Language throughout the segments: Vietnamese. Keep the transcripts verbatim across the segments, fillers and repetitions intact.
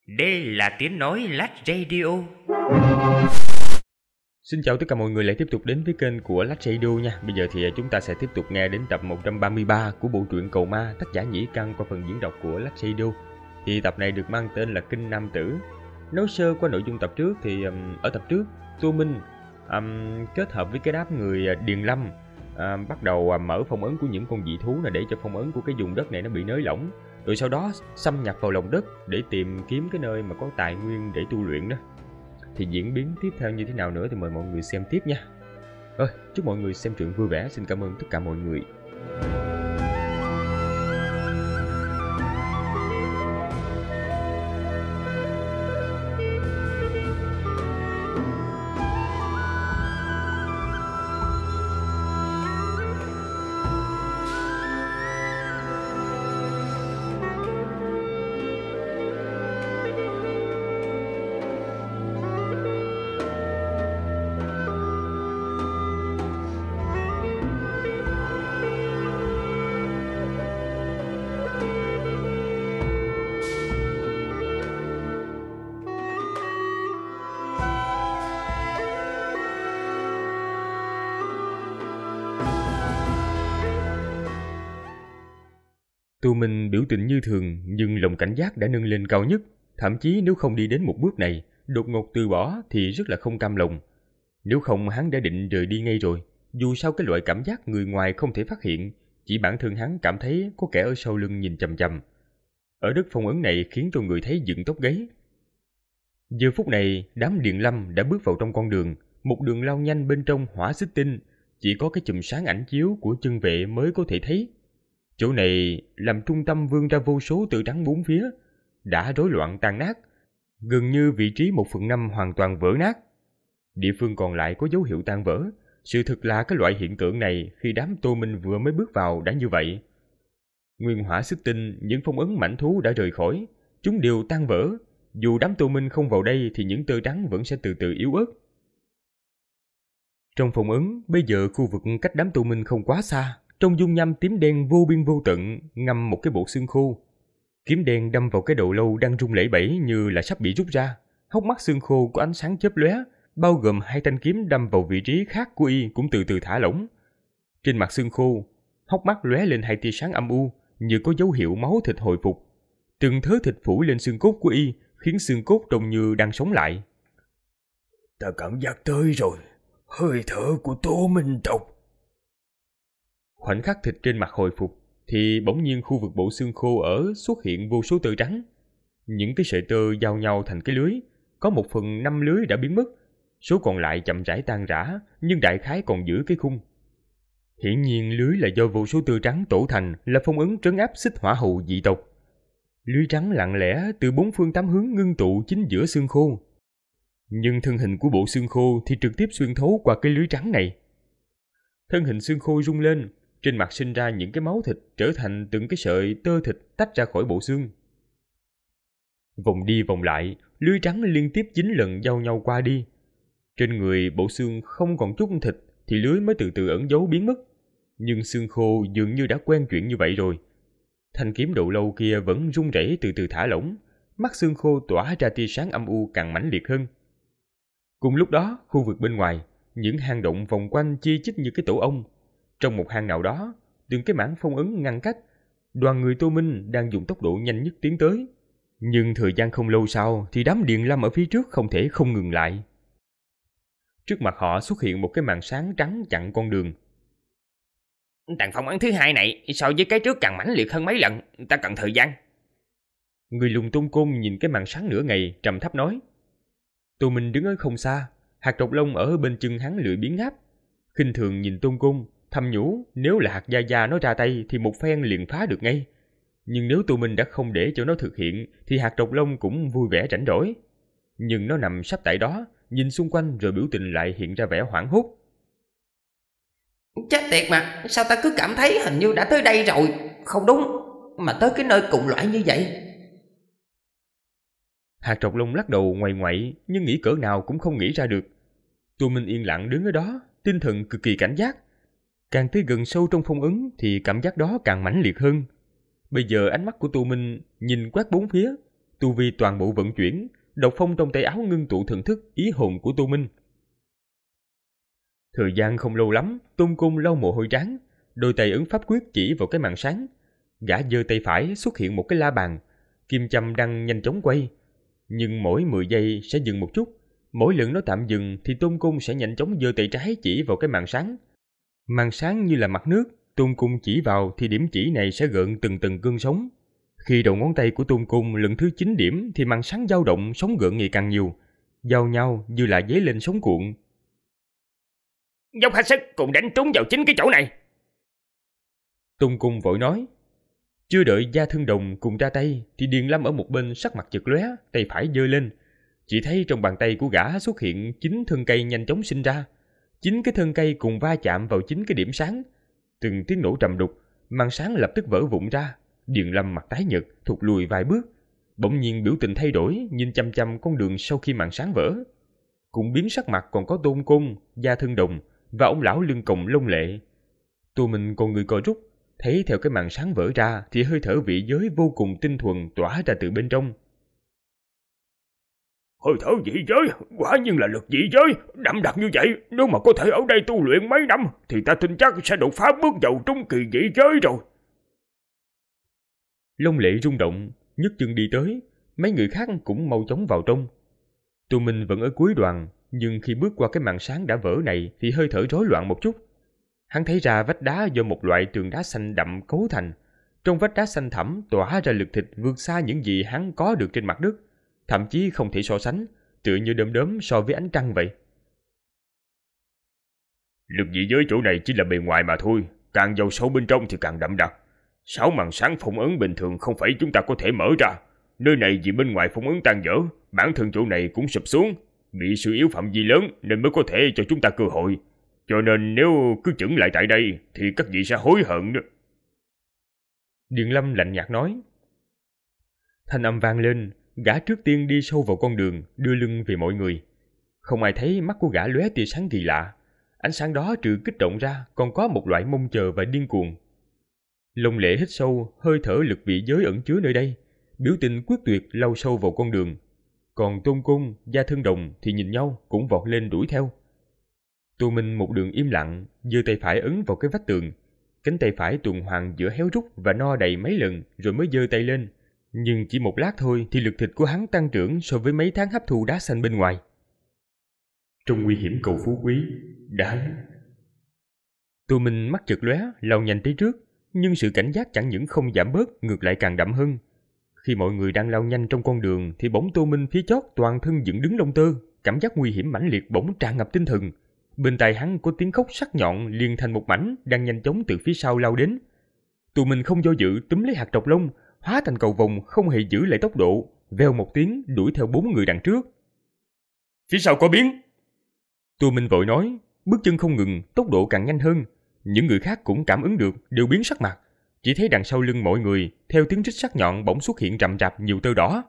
Đây là tiếng nói Lách Radio. Xin chào tất cả mọi người lại tiếp tục đến với kênh của Lách Radio nha. Bây giờ thì chúng ta sẽ tiếp tục nghe đến tập một trăm ba mươi ba của bộ truyện Cầu Ma, tác giả Nhĩ Căn qua phần diễn đọc của Lách Radio. Thì tập này được mang tên là Kinh Nam Tử. Nói sơ qua nội dung tập trước thì um, ở tập trước Tô Minh um, kết hợp với cái đám người Điền Lâm uh, bắt đầu uh, mở phong ấn của những con dị thú này để cho phong ấn của cái vùng đất này nó bị nới lỏng. Rồi sau đó xâm nhập vào lòng đất để tìm kiếm cái nơi mà có tài nguyên để tu luyện đó. Thì diễn biến tiếp theo như thế nào nữa thì mời mọi người xem tiếp nha. Rồi, chúc mọi người xem truyện vui vẻ. Xin cảm ơn tất cả mọi người. Tô Minh biểu tình như thường, nhưng lòng cảnh giác đã nâng lên cao nhất. Thậm chí nếu không đi đến một bước này, đột ngột từ bỏ thì rất là không cam lòng. Nếu không hắn đã định rời đi ngay rồi. Dù sao cái loại cảm giác người ngoài không thể phát hiện, chỉ bản thân hắn cảm thấy có kẻ ở sau lưng nhìn chằm chằm. Ở đất phong ấn này khiến cho người thấy dựng tóc gáy. Giờ phút này, đám Điền Lâm đã bước vào trong con đường, một đường lao nhanh bên trong hỏa xích tinh, chỉ có cái chùm sáng ảnh chiếu của chân vệ mới có thể thấy. Chỗ này làm trung tâm vươn ra vô số tự trắng bốn phía, đã rối loạn tan nát, gần như vị trí một phần năm hoàn toàn vỡ nát. Địa phương còn lại có dấu hiệu tan vỡ. Sự thực là cái loại hiện tượng này khi đám Tô Minh vừa mới bước vào đã như vậy. Nguyên hỏa xích tinh, những phong ấn mãnh thú đã rời khỏi, chúng đều tan vỡ. Dù đám Tô Minh không vào đây thì những tơ trắng vẫn sẽ từ từ yếu ớt. Trong phong ấn, bây giờ khu vực cách đám Tô Minh không quá xa. Trong dung nham tím đen vô biên vô tận ngâm một cái bộ xương khô. Kiếm đen đâm vào cái đầu lâu đang rung lẩy bẩy như là sắp bị rút ra. Hốc mắt xương khô có ánh sáng chớp lóe, bao gồm hai thanh kiếm đâm vào vị trí khác của y cũng từ từ thả lỏng. Trên mặt xương khô, hốc mắt lóe lên hai tia sáng âm u, như có dấu hiệu máu thịt hồi phục. Từng thớ thịt phủ lên xương cốt của y, khiến xương cốt trông như đang sống lại. Ta cảm giác tới rồi, hơi thở của Tô Minh tộc. Khoảnh khắc thịt trên mặt hồi phục, thì bỗng nhiên khu vực bộ xương khô ở xuất hiện vô số tơ trắng. Những cái sợi tơ giao nhau thành cái lưới, có một phần năm lưới đã biến mất, số còn lại chậm rãi tan rã, nhưng đại khái còn giữ cái khung. Hiển nhiên lưới là do vô số tơ trắng tổ thành, là phong ấn trấn áp xích hỏa hầu dị tộc. Lưới trắng lặng lẽ từ bốn phương tám hướng ngưng tụ chính giữa xương khô. Nhưng thân hình của bộ xương khô thì trực tiếp xuyên thấu qua cái lưới trắng này. Thân hình xương khô rung lên, trên mặt sinh ra những cái máu thịt trở thành từng cái sợi tơ thịt tách ra khỏi bộ xương. Vòng đi vòng lại, lưới trắng liên tiếp chín lần giao nhau qua đi. Trên người bộ xương không còn chút thịt thì lưới mới từ từ ẩn giấu biến mất. Nhưng xương khô dường như đã quen chuyện như vậy rồi. Thanh kiếm đầu lâu kia vẫn rung rẩy từ từ thả lỏng, mắt xương khô tỏa ra tia sáng âm u càng mãnh liệt hơn. Cùng lúc đó, khu vực bên ngoài, những hang động vòng quanh chi chít như cái tổ ong. Trong một hang nào đó, từng cái mảng phong ấn ngăn cách, đoàn người Tô Minh đang dùng tốc độ nhanh nhất tiến tới. Nhưng thời gian không lâu sau thì đám Điền Lâm ở phía trước không thể không ngừng lại. Trước mặt họ xuất hiện một cái màn sáng trắng chặn con đường. Tàn phong ấn thứ hai này so với cái trước càng mãnh liệt hơn mấy lần, ta cần thời gian. Người lùng Tôn Côn nhìn cái màn sáng nửa ngày trầm thấp nói. Tô Minh đứng ở không xa, hạt độc lông ở bên chân hắn lười biến ngáp, khinh thường nhìn Tôn Côn, thầm nhủ nếu là hạt gia gia nó ra tay thì một phen liền phá được ngay. Nhưng nếu Tô Minh đã không để cho nó thực hiện thì hạt độc lông cũng vui vẻ rảnh rỗi. Nhưng nó nằm sắp tại đó, nhìn xung quanh rồi biểu tình lại hiện ra vẻ hoảng hốt. Chết tiệt mà, sao ta cứ cảm thấy hình như đã tới đây rồi. Không đúng, mà tới cái nơi cùng loại như vậy. Hạt độc lông lắc đầu ngoại ngoại, nhưng nghĩ cỡ nào cũng không nghĩ ra được. Tô Minh yên lặng đứng ở đó, tinh thần cực kỳ cảnh giác. Càng tới gần sâu trong phong ấn thì cảm giác đó càng mãnh liệt hơn. Bây giờ ánh mắt của Tô Minh nhìn quét bốn phía, tu vi toàn bộ vận chuyển, độc phong trong tay áo ngưng tụ thần thức ý hồn của Tô Minh. Thời gian không lâu lắm, Tôn Cung lau mồ hôi trán, đôi tay ấn pháp quyết chỉ vào cái màn sáng. Gã giơ tay phải xuất hiện một cái la bàn, kim châm đang nhanh chóng quay, nhưng mỗi mười giây sẽ dừng một chút. Mỗi lần nó tạm dừng thì Tôn Cung sẽ nhanh chóng giơ tay trái chỉ vào cái màn sáng. Màn sáng như là mặt nước, Tôn Cung chỉ vào thì điểm chỉ này sẽ gợn từng từng cơn sóng. Khi đầu ngón tay của Tôn Cung lần thứ chín điểm thì màn sáng dao động, sóng gợn ngày càng nhiều, giao nhau như là dấy lên sóng cuộn. Dốc hết sức cùng đánh trúng vào chính cái chỗ này. Tôn Cung vội nói. Chưa đợi Gia Thương Đồng cùng ra tay thì Điền Lâm ở một bên sắc mặt chợt lóe, tay phải giơ lên. Chỉ thấy trong bàn tay của gã xuất hiện chín thân cây nhanh chóng sinh ra. Chín cái thân cây cùng va chạm vào chín cái điểm sáng. Từng tiếng nổ trầm đục, màn sáng lập tức vỡ vụn ra. Điền Lâm mặt tái nhợt, thụt lùi vài bước. Bỗng nhiên biểu tình thay đổi, nhìn chăm chăm con đường sau khi màn sáng vỡ. Cũng biến sắc mặt còn có Tôn Cung, Gia Thương Đồng và ông lão lưng còng Long Lệ. Tô Minh con người co rút, thấy theo cái màn sáng vỡ ra thì hơi thở vị giới vô cùng tinh thuần tỏa ra từ bên trong. Hơi thở dị giới, quả nhiên là lực dị giới, đậm đặc như vậy. Nếu mà có thể ở đây tu luyện mấy năm thì ta tin chắc sẽ đột phá bước vào trung kỳ dị giới rồi. Long Lệ rung động, nhấc chân đi tới, mấy người khác cũng mau chóng vào trong. Tô Minh vẫn ở cuối đoàn, nhưng khi bước qua cái màn sáng đã vỡ này thì hơi thở rối loạn một chút. Hắn thấy ra vách đá do một loại tường đá xanh đậm cấu thành. Trong vách đá xanh thẳm tỏa ra lực thịt vượt xa những gì hắn có được trên mặt đất, thậm chí không thể so sánh, tựa như đom đóm so với ánh trăng vậy. Lực dị giới chỗ này chỉ là bề ngoài mà thôi, càng vào sâu bên trong thì càng đậm đặc. Sáu màn sáng phong ấn bình thường không phải chúng ta có thể mở ra. Nơi này vì bên ngoài phong ấn tan vỡ, bản thân chỗ này cũng sụp xuống, bị suy yếu phạm vi lớn nên mới có thể cho chúng ta cơ hội. Cho nên nếu cứ chững lại tại đây thì các vị sẽ hối hận đó. Điền Lâm lạnh nhạt nói. Thanh âm vang lên, gã trước tiên đi sâu vào con đường, đưa lưng về mọi người. Không ai thấy mắt của gã lóe tia sáng kỳ lạ. Ánh sáng đó trừ kích động ra còn có một loại mong chờ và điên cuồng. Long Lệ hít sâu hơi thở lực vị giới ẩn chứa nơi đây, biểu tình quyết tuyệt lao sâu vào con đường. Còn Tôn Cung, Gia Thương Đồng thì nhìn nhau cũng vọt lên đuổi theo. Tô Minh một đường im lặng, giơ tay phải ấn vào cái vách tường. Cánh tay phải tuần hoàn giữa héo rút và no đầy mấy lần rồi mới giơ tay lên. Nhưng chỉ một lát thôi thì lực thịt của hắn tăng trưởng so với mấy tháng hấp thu đá xanh bên ngoài. Trong nguy hiểm cầu phú quý, đã... Tô Minh mắt chợt lóe, lao nhanh tới trước, nhưng sự cảnh giác chẳng những không giảm bớt, ngược lại càng đậm hơn. Khi mọi người đang lao nhanh trong con đường thì bỗng Tô Minh phía chót toàn thân dựng đứng lông tơ, cảm giác nguy hiểm mãnh liệt bỗng tràn ngập tinh thần. Bên tai hắn có tiếng khóc sắc nhọn liền thành một mảnh đang nhanh chóng từ phía sau lao đến. Tô Minh không do dự túm lấy hạt trọc lông, hóa thành cầu vồng không hề giữ lại tốc độ, vèo một tiếng đuổi theo bốn người đằng trước. Phía sau có biến. Tô Minh vội nói, bước chân không ngừng, tốc độ càng nhanh hơn. Những người khác cũng cảm ứng được, đều biến sắc mặt. Chỉ thấy đằng sau lưng mọi người, theo tiếng rít sắc nhọn bỗng xuất hiện rậm rạp nhiều tơ đỏ.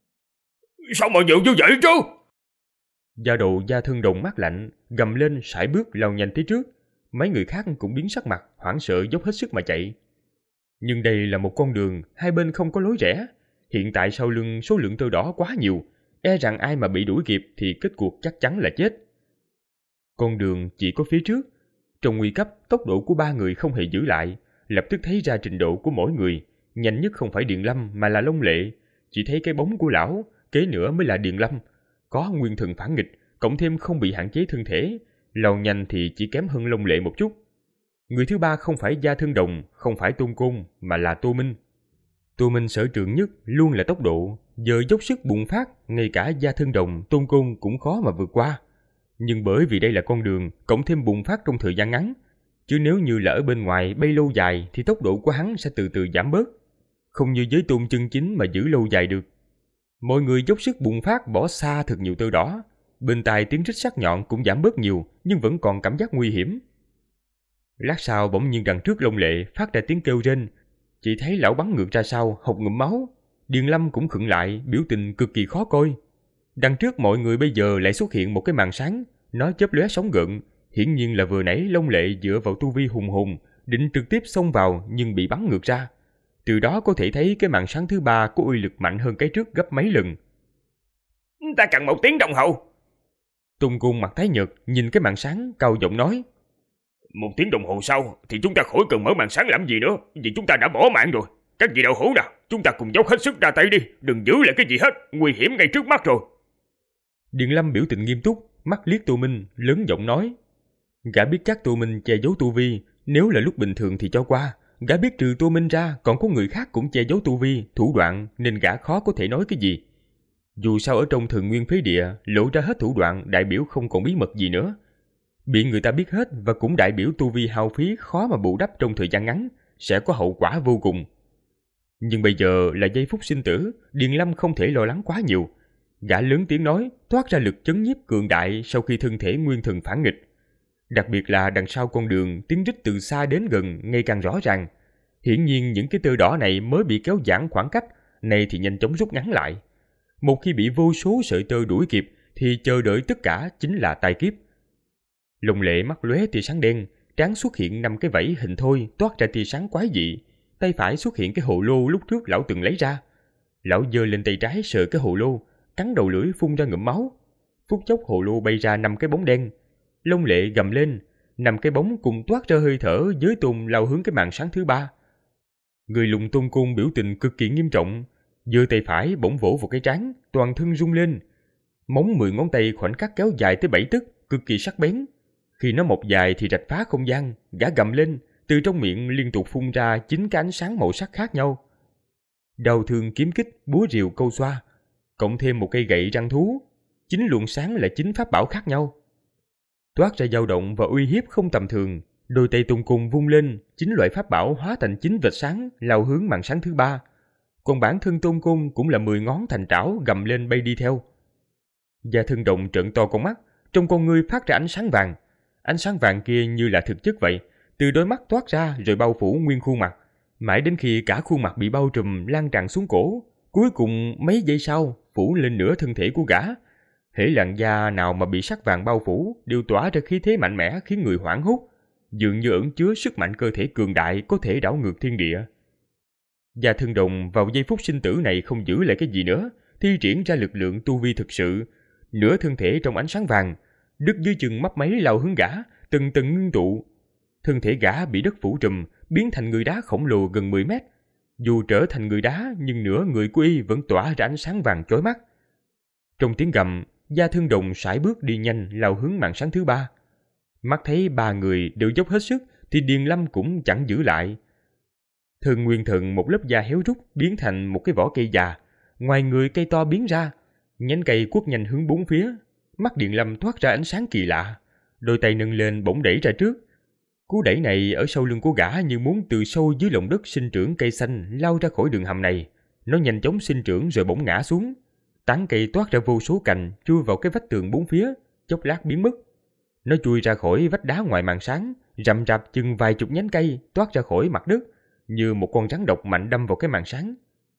Sao mà nhiều như vậy chứ? Gia Đồ Gia Thương Đồng mắt lạnh, gầm lên sải bước lao nhanh tới trước. Mấy người khác cũng biến sắc mặt, hoảng sợ dốc hết sức mà chạy. Nhưng đây là một con đường, hai bên không có lối rẽ. Hiện tại sau lưng số lượng tơ đỏ quá nhiều, e rằng ai mà bị đuổi kịp thì kết cuộc chắc chắn là chết. Con đường chỉ có phía trước. Trong nguy cấp, tốc độ của ba người không hề giữ lại, lập tức thấy ra trình độ của mỗi người. Nhanh nhất không phải Điền Lâm mà là Long Lệ. Chỉ thấy cái bóng của lão, kế nữa mới là Điền Lâm. Có nguyên thần phản nghịch, cộng thêm không bị hạn chế thân thể, lao nhanh thì chỉ kém hơn Long Lệ một chút. Người thứ ba không phải Gia Thương Đồng, không phải Tôn Cung, mà là Tô Minh. Tô Minh sở trường nhất luôn là tốc độ, giờ dốc sức bùng phát, ngay cả Gia Thương Đồng, Tôn Cung cũng khó mà vượt qua. Nhưng bởi vì đây là con đường, cộng thêm bùng phát trong thời gian ngắn, chứ nếu như là ở bên ngoài bay lâu dài thì tốc độ của hắn sẽ từ từ giảm bớt, không như giới tôn chân chính mà giữ lâu dài được. Mọi người dốc sức bùng phát bỏ xa thật nhiều tơ đỏ, bên tai tiếng rít sắc nhọn cũng giảm bớt nhiều, nhưng vẫn còn cảm giác nguy hiểm. Lát sau bỗng nhiên đằng trước Long Lệ phát ra tiếng kêu rên, chỉ thấy lão bắn ngược ra sau, hộc ngụm máu. Điền Lâm cũng khựng lại, biểu tình cực kỳ khó coi. Đằng trước mọi người bây giờ lại xuất hiện một cái màn sáng, nó chớp lóe sóng gợn, hiển nhiên là vừa nãy Long Lệ dựa vào tu vi hùng hồn định trực tiếp xông vào nhưng bị bắn ngược ra. Từ đó có thể thấy cái màn sáng thứ ba có uy lực mạnh hơn cái trước gấp mấy lần. Ta cần một tiếng đồng hồ. Tôn Côn mặt tái nhợt nhìn cái màn sáng, cao giọng nói. Một tiếng đồng hồ sau thì chúng ta khỏi cần mở màn sáng làm gì nữa, vì chúng ta đã bỏ mạng rồi. Các vị đạo hữu nào, chúng ta cùng dốc hết sức ra tay đi, đừng giữ lại cái gì hết, nguy hiểm ngay trước mắt rồi. Điền Lâm biểu tình nghiêm túc, mắt liếc Tô Minh, lớn giọng nói. Gã biết chắc Tô Minh che giấu tu vi, nếu là lúc bình thường thì cho qua. Gã biết trừ Tô Minh ra còn có người khác cũng che giấu tu vi, thủ đoạn, nên gã khó có thể nói cái gì. Dù sao ở trong Thần Nguyên Phế Địa, lộ ra hết thủ đoạn đại biểu không còn bí mật gì nữa. Bị người ta biết hết và cũng đại biểu tu vi hao phí khó mà bù đắp trong thời gian ngắn, sẽ có hậu quả vô cùng. Nhưng bây giờ là giây phút sinh tử, Điền Lâm không thể lo lắng quá nhiều. Gã lớn tiếng nói, thoát ra lực chấn nhiếp cường đại sau khi thân thể nguyên thần phản nghịch. Đặc biệt là đằng sau con đường, tiếng rít từ xa đến gần ngày càng rõ ràng. Hiển nhiên những cái tơ đỏ này mới bị kéo giãn khoảng cách, này thì nhanh chóng rút ngắn lại. Một khi bị vô số sợi tơ đuổi kịp, thì chờ đợi tất cả chính là tai kiếp. Lồng Lệ mắt lóe tia sáng đen, trán xuất hiện năm cái vảy hình thoi toát ra tia sáng quái dị. Tay phải xuất hiện cái hồ lô lúc trước lão từng lấy ra. Lão giơ lên tay trái sờ cái hồ lô, cắn đầu lưỡi phun ra ngụm máu. Phút chốc hồ lô bay ra năm cái bóng đen. Lông Lệ gầm lên, năm cái bóng cùng toát ra hơi thở giới tôn lao hướng cái màn sáng thứ ba. Người lùng Tôn Côn biểu tình cực kỳ nghiêm trọng, giơ tay phải bỗng vỗ vào cái trán, toàn thân rung lên. Móng mười ngón tay khoảnh khắc kéo dài tới bảy tấc, cực kỳ sắc bén. Khi nó mọc dài thì rạch phá không gian, gã gầm lên, từ trong miệng liên tục phun ra chín cái ánh sáng màu sắc khác nhau. Đao thương kiếm kích, búa rìu câu xoa, cộng thêm một cây gậy răng thú, chín luồng sáng là chín pháp bảo khác nhau. Toát ra dao động và uy hiếp không tầm thường, đôi tay Tôn Côn vung lên, chín loại pháp bảo hóa thành chín vệt sáng lao hướng màn sáng thứ ba. Còn bản thân Tôn Côn cũng là mười ngón thành trảo gầm lên bay đi theo. Gia Thân Đồng trợn to con mắt, trong con ngươi phát ra ánh sáng vàng. Ánh sáng vàng kia như là thực chất vậy, từ đôi mắt toát ra rồi bao phủ nguyên khuôn mặt, mãi đến khi cả khuôn mặt bị bao trùm lan tràn xuống cổ, cuối cùng mấy giây sau phủ lên nửa thân thể của gã. Hễ làn da nào mà bị sắc vàng bao phủ đều tỏa ra khí thế mạnh mẽ khiến người hoảng hốt, dường như ẩn chứa sức mạnh cơ thể cường đại có thể đảo ngược thiên địa. Gia Thân Đồng vào giây phút sinh tử này không giữ lại cái gì nữa, thi triển ra lực lượng tu vi thực sự, nửa thân thể trong ánh sáng vàng, đứt dưới chân mấp máy lao hướng gã, từng từng ngưng tụ. Thân thể gã bị đất phủ trùm, biến thành người đá khổng lồ gần mười mét. Dù trở thành người đá nhưng nửa người của y vẫn tỏa ra ánh sáng vàng chói mắt. Trong tiếng gầm, Gia Thân Đồng sải bước đi nhanh lao hướng màn sáng thứ ba. Mắt thấy ba người đều dốc hết sức thì Điền Lâm cũng chẳng giữ lại. Thân nguyên thần một lớp da héo rút biến thành một cái vỏ cây già, ngoài người cây to biến ra, nhánh cây quất nhanh hướng bốn phía. Mắt Điền Lâm thoát ra ánh sáng kỳ lạ, đôi tay nâng lên bỗng đẩy ra trước. Cú đẩy này ở sau lưng của gã như muốn từ sâu dưới lòng đất sinh trưởng cây xanh lao ra khỏi đường hầm này. Nó nhanh chóng sinh trưởng rồi bỗng ngã xuống. Tán cây toát ra vô số cành chui vào cái vách tường bốn phía, chốc lát biến mất. Nó chui ra khỏi vách đá ngoài màn sáng, rậm rạp chừng vài chục nhánh cây toát ra khỏi mặt đất, như một con rắn độc mạnh đâm vào cái màn sáng.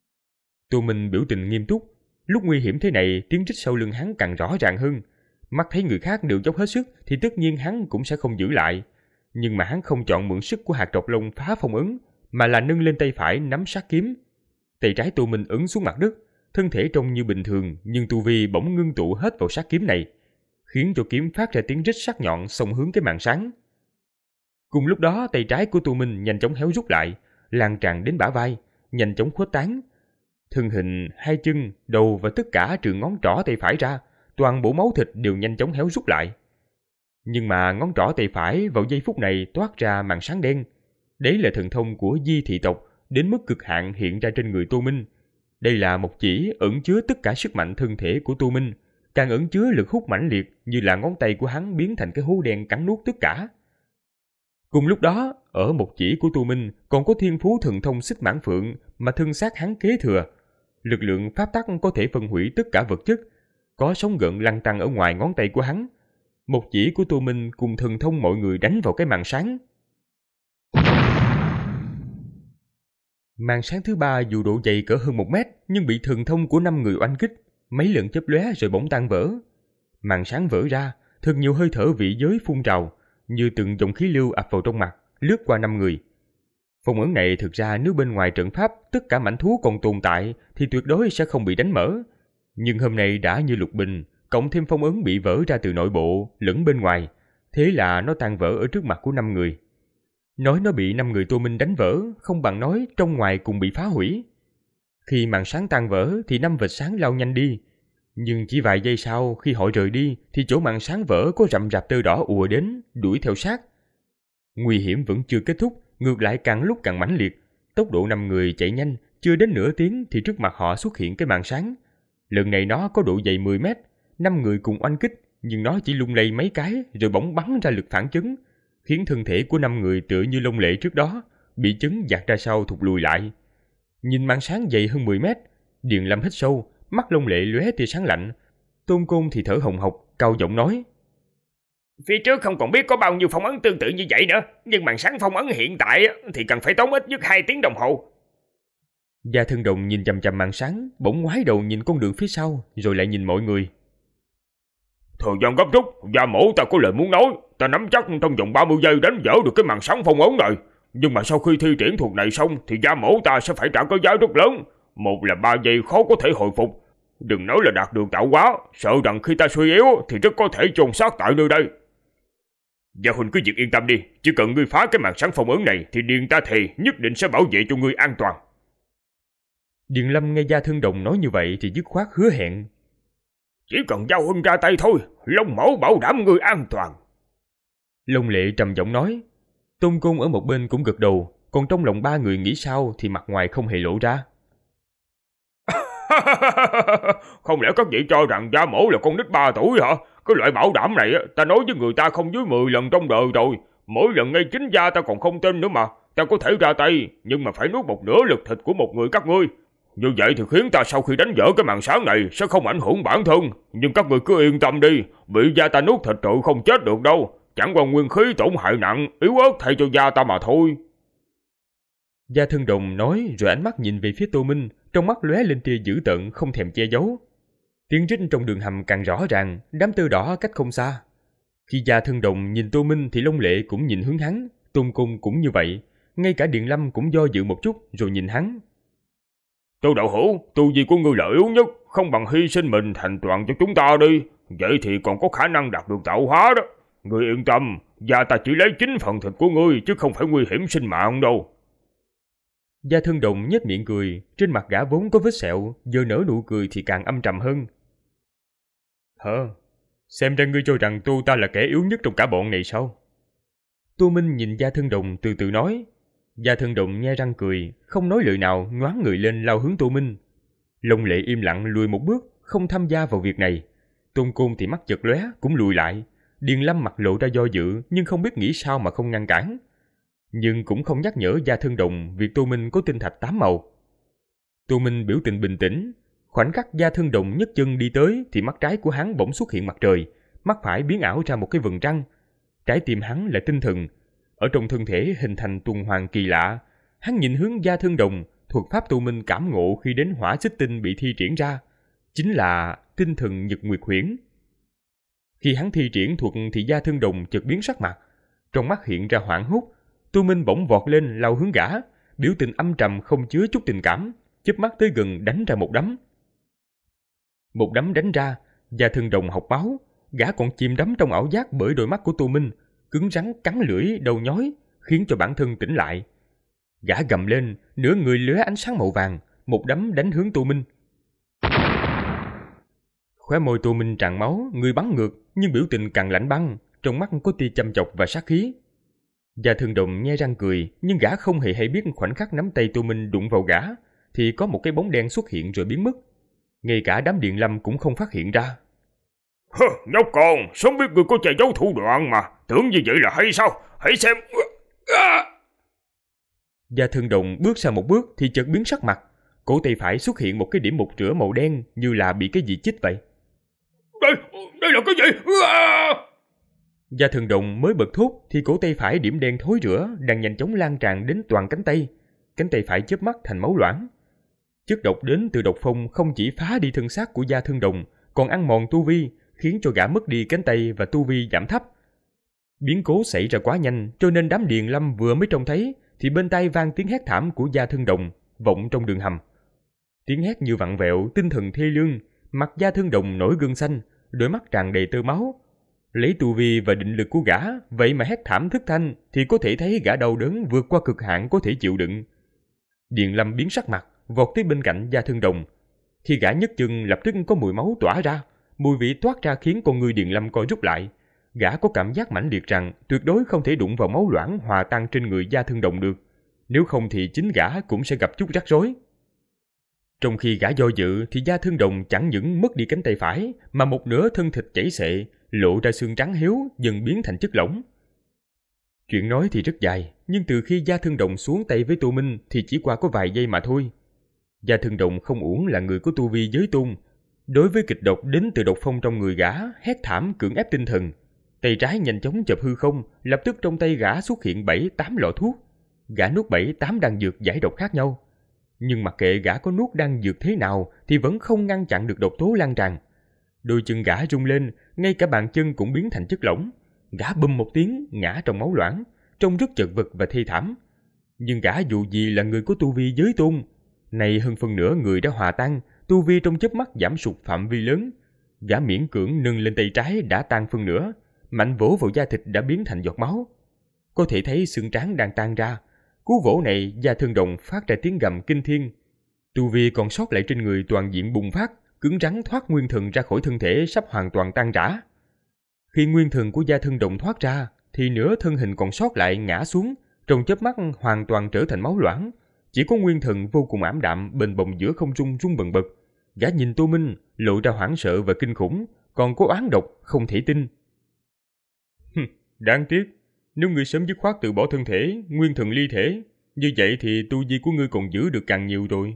Tô Minh biểu tình nghiêm túc. Lúc nguy hiểm thế này, tiếng rít sau lưng hắn càng rõ ràng hơn. Mắt thấy người khác đều dốc hết sức thì tất nhiên hắn cũng sẽ không giữ lại. Nhưng mà hắn không chọn mượn sức của hạt độc lông phá phong ấn, mà là nâng lên tay phải nắm sát kiếm. Tay trái Tô Minh ấn xuống mặt đất, thân thể trông như bình thường nhưng tu vi bỗng ngưng tụ hết vào sát kiếm này, khiến cho kiếm phát ra tiếng rít sắc nhọn xông hướng cái màn sáng. Cùng lúc đó, tay trái của Tô Minh nhanh chóng héo rút lại, lan tràn đến bả vai, nhanh chóng khuếch tán. Thân hình, hai chân, đầu và tất cả trừ ngón trỏ tay phải ra, toàn bộ máu thịt đều nhanh chóng héo rút lại. Nhưng mà ngón trỏ tay phải vào giây phút này toát ra màn sáng đen. Đấy là thần thông của Di thị tộc đến mức cực hạn hiện ra trên người Tô Minh. Đây là một chỉ ẩn chứa tất cả sức mạnh thân thể của Tô Minh, càng ẩn chứa lực hút mãnh liệt như là ngón tay của hắn biến thành cái hố đen cắn nuốt tất cả. Cùng lúc đó, ở một chỉ của Tô Minh còn có thiên phú thần thông xích mãn phượng mà thân xác hắn kế thừa. Lực lượng pháp tắc có thể phân hủy tất cả vật chất, có sóng gợn lăn tăn ở ngoài ngón tay của hắn. Một chỉ của Tô Minh cùng thần thông mọi người đánh vào cái màn sáng. Màn sáng thứ ba dù độ dày cỡ hơn một mét nhưng bị thần thông của năm người oanh kích, mấy lần chớp lóe rồi bỗng tan vỡ. Màn sáng vỡ ra, thật nhiều hơi thở vị giới phun trào, như từng dòng khí lưu ập vào trong mặt, lướt qua năm người. Phong ấn này thực ra nếu bên ngoài trận pháp tất cả mãnh thú còn tồn tại thì tuyệt đối sẽ không bị đánh mở. Nhưng hôm nay đã như lục bình, cộng thêm phong ấn bị vỡ ra từ nội bộ lẫn bên ngoài, thế là nó tan vỡ ở trước mặt của năm người. Nói nó bị năm người Tô Minh đánh vỡ không bằng nói trong ngoài cùng bị phá hủy. Khi màn sáng tan vỡ thì năm vệt sáng lao nhanh đi. Nhưng chỉ vài giây sau khi họ rời đi thì chỗ màn sáng vỡ có rậm rạp tơ đỏ ùa đến, đuổi theo sát. Nguy hiểm vẫn chưa kết thúc, ngược lại càng lúc càng mãnh liệt. Tốc độ năm người chạy nhanh, chưa đến nửa tiếng thì trước mặt họ xuất hiện cái màn sáng. Lần này nó có độ dày mười mét, năm người cùng oanh kích, nhưng nó chỉ lung lay mấy cái rồi bỗng bắn ra lực phản chấn, khiến thân thể của năm người tựa như lông lệ trước đó, bị chấn dạt ra sau thụt lùi lại. Nhìn màn sáng dày hơn mười mét, Điền Lâm hít sâu, mắt lông lệ lóe tia sáng lạnh. Tôn Côn thì thở hồng hộc, cao giọng nói: Phía trước không còn biết có bao nhiêu phong ấn tương tự như vậy nữa, nhưng màn sáng phong ấn hiện tại thì cần phải tốn ít nhất hai tiếng đồng hồ. Gia Thân Đồng nhìn chằm chằm màn sáng, bỗng ngoái đầu nhìn con đường phía sau, rồi lại nhìn mọi người. Thời gian gấp rút, Gia Mổ ta có lời muốn nói. Ta nắm chắc trong vòng ba mươi giây đánh vỡ được cái màn sáng phong ấn này. Nhưng mà sau khi thi triển thuật này xong thì Gia Mổ ta sẽ phải trả cái giá rất lớn. Một là ba giây khó có thể hồi phục. Đừng nói là đạt được tạo hóa, sợ rằng khi ta suy yếu thì rất có thể chôn xác tại nơi đây. Gia Huynh cứ việc yên tâm đi, chỉ cần ngươi phá cái màn sáng phong ấn này thì Điền ta thề nhất định sẽ bảo vệ cho ngươi an toàn. Điền Lâm nghe Gia Thân Đồng nói như vậy thì dứt khoát hứa hẹn. Chỉ cần Gia Huynh ra tay thôi, Long Mẫu bảo đảm ngươi an toàn. Long Lệ trầm giọng nói. Tôn Côn ở một bên cũng gật đầu, còn trong lòng ba người nghĩ sao thì mặt ngoài không hề lộ ra. Không lẽ các vị cho rằng Gia Mổ là con nít ba tuổi hả? Cái loại bảo đảm này ta nói với người ta không dưới mười lần trong đời rồi. Mỗi lần ngay chính gia ta còn không tin nữa mà. Ta có thể ra tay, nhưng mà phải nuốt một nửa lực thịt của một người các ngươi. Như vậy thì khiến ta sau khi đánh vỡ cái màn sáng này sẽ không ảnh hưởng bản thân. Nhưng các người cứ yên tâm đi, bị gia ta nuốt thịt rồi không chết được đâu. Chẳng qua nguyên khí tổn hại nặng, yếu ớt thay cho gia ta mà thôi. Gia Thân Đồng nói rồi ánh mắt nhìn về phía Tô Minh, trong mắt lóe lên tia dữ tợn không thèm che giấu. Tiếng rít trong đường hầm càng rõ ràng, đám tơ đỏ cách không xa. Khi Gia Thân Đồng nhìn Tô Minh thì Long Lệ cũng nhìn hướng hắn, Tôn Côn cũng như vậy, ngay cả Điền Lâm cũng do dự một chút rồi nhìn hắn. Tô đạo hữu, tu vi của ngươi là yếu nhất, không bằng hy sinh mình thành toàn cho chúng ta đi, vậy thì còn có khả năng đạt được tạo hóa đó. Ngươi yên tâm, gia ta chỉ lấy chính phần thịt của ngươi chứ không phải nguy hiểm sinh mạng đâu. Gia Thân Đồng nhếch miệng cười, trên mặt gã vốn có vết sẹo, giờ nở nụ cười thì càng âm trầm hơn. Hờ, xem ra ngươi cho rằng tu ta là kẻ yếu nhất trong cả bọn này sao? Tô Minh nhìn Gia Thân Đồng từ từ nói. Gia Thân Đồng nhe răng cười, không nói lời nào, nhoáng người lên lao hướng Tô Minh. Long Lệ im lặng lùi một bước, không tham gia vào việc này. Tôn Côn thì mắt chợt lóe, cũng lùi lại. Điền Lâm mặt lộ ra do dự, nhưng không biết nghĩ sao mà không ngăn cản. Nhưng cũng không nhắc nhở Gia Thân Đồng việc Tô Minh có tinh thạch tám màu. Tô Minh biểu tình bình tĩnh. Khoảnh khắc Gia Thân Đồng nhấc chân đi tới thì mắt trái của hắn bỗng xuất hiện mặt trời, mắt phải biến ảo ra một cái vầng trăng. Trái tim hắn là tinh thần, ở trong thân thể hình thành tuần hoàn kỳ lạ. Hắn nhìn hướng Gia Thân Đồng, thuật pháp Tô Minh cảm ngộ khi đến hỏa xích tinh bị thi triển ra, chính là tinh thần Nhật Nguyệt Huyễn. Khi hắn thi triển thuật thì Gia Thân Đồng chợt biến sắc mặt, trong mắt hiện ra hoảng hốt. Tô Minh bỗng vọt lên lao hướng gã, biểu tình âm trầm không chứa chút tình cảm, chớp mắt tới gần đánh ra một đấm. Một đấm đánh ra, Gia Thân Đồng học báo, gã còn chìm đắm trong ảo giác bởi đôi mắt của Tô Minh, cứng rắn cắn lưỡi đầu nhói, khiến cho bản thân tỉnh lại. Gã gầm lên, nửa người lóe ánh sáng màu vàng, một đấm đánh hướng Tô Minh. Khóe môi Tô Minh tràn máu, người bắn ngược, nhưng biểu tình càng lạnh băng, trong mắt có tia chăm chọc và sát khí. Gia Thân Đồng nhe răng cười, nhưng gã không hề hay biết khoảnh khắc nắm tay Tô Minh đụng vào gã, thì có một cái bóng đen xuất hiện rồi biến mất. Ngay cả đám Điện Lâm cũng không phát hiện ra. Hơ, nhóc con, sớm biết ngươi có che giấu thủ đoạn mà, tưởng như vậy là hay sao? Hãy xem. À! Gia Thân Đồng bước sang một bước thì chợt biến sắc mặt, cổ tay phải xuất hiện một cái điểm mục rửa màu đen như là bị cái gì chích vậy. Đây, đây là cái gì? À! Gia Thân Đồng mới bật thốt thì cổ tay phải điểm đen thối rữa đang nhanh chóng lan tràn đến toàn cánh tay. Cánh tay phải chớp mắt thành máu loãng. Chất độc đến từ độc phong không chỉ phá đi thân xác của Gia Thân Đồng, còn ăn mòn tu vi, khiến cho gã mất đi cánh tay và tu vi giảm thấp. Biến cố xảy ra quá nhanh, cho nên đám Điền Lâm vừa mới trông thấy thì bên tai vang tiếng hét thảm của Gia Thân Đồng vọng trong đường hầm. Tiếng hét như vặn vẹo, tinh thần thê lương, mặt Gia Thân Đồng nổi gân xanh, đôi mắt tràn đầy tơ máu. Lấy tu vi và định lực của gã, vậy mà hét thảm thất thanh thì có thể thấy gã đau đớn vượt qua cực hạn có thể chịu đựng. Điền Lâm biến sắc mặt, vọt tới bên cạnh Gia Thân Đồng. Khi gã nhấc chân, lập tức có mùi máu tỏa ra, mùi vị toát ra khiến con người Điền Lâm co rút lại. Gã có cảm giác mãnh liệt rằng tuyệt đối không thể đụng vào máu loãng hòa tan trên người Gia Thân Đồng được, nếu không thì chính gã cũng sẽ gặp chút rắc rối. Trong khi gã do dự thì Gia Thân Đồng chẳng những mất đi cánh tay phải, mà một nửa thân thịt chảy xệ, lộ ra xương trắng héo dần biến thành chất lỏng. Chuyện nói thì rất dài, nhưng từ khi Gia Thân Đồng xuống tay với Tô Minh thì chỉ qua có vài giây mà thôi. Gia Thân Đồng không uổng là người có tu vi giới tôn. Đối với kịch độc đến từ độc phong trong người gã, hét thảm cưỡng ép tinh thần. Tay trái nhanh chóng chộp hư không, lập tức trong tay gã xuất hiện bảy tám lọ thuốc. Gã nuốt bảy tám đan dược giải độc khác nhau. Nhưng mặc kệ gã có nuốt đan dược thế nào thì vẫn không ngăn chặn được độc tố lan tràn. Đôi chân gã rung lên, ngay cả bàn chân cũng biến thành chất lỏng. Gã bùm một tiếng ngã trong máu loãng, trông rất chật vật và thê thảm. Nhưng gã dù gì là người có tu vi giới tôn, này hơn phân nửa người đã hòa tan, tu vi trong chớp mắt giảm sụt phạm vi lớn. Gã miễn cưỡng nâng lên tay trái đã tan phân nửa, mạnh vỗ vào da thịt đã biến thành giọt máu. Có thể thấy xương trán đang tan ra. Cú vỗ này, Gia Thân Đồng phát ra tiếng gầm kinh thiên. Tu vi còn sót lại trên người toàn diện bùng phát, cứng rắn thoát nguyên thần ra khỏi thân thể sắp hoàn toàn tan rã. Khi nguyên thần của Gia Thân Đồng thoát ra, thì nửa thân hình còn sót lại ngã xuống, trong chớp mắt hoàn toàn trở thành máu loãng. Chỉ có nguyên thần vô cùng ảm đạm bềnh bồng giữa không trung rung bần bật. Gã nhìn Tô Minh, lộ ra hoảng sợ và kinh khủng, còn có oán độc không thể tin. Đáng tiếc, nếu ngươi sớm dứt khoát từ bỏ thân thể, nguyên thần ly thể, như vậy thì tu vi của ngươi còn giữ được càng nhiều rồi.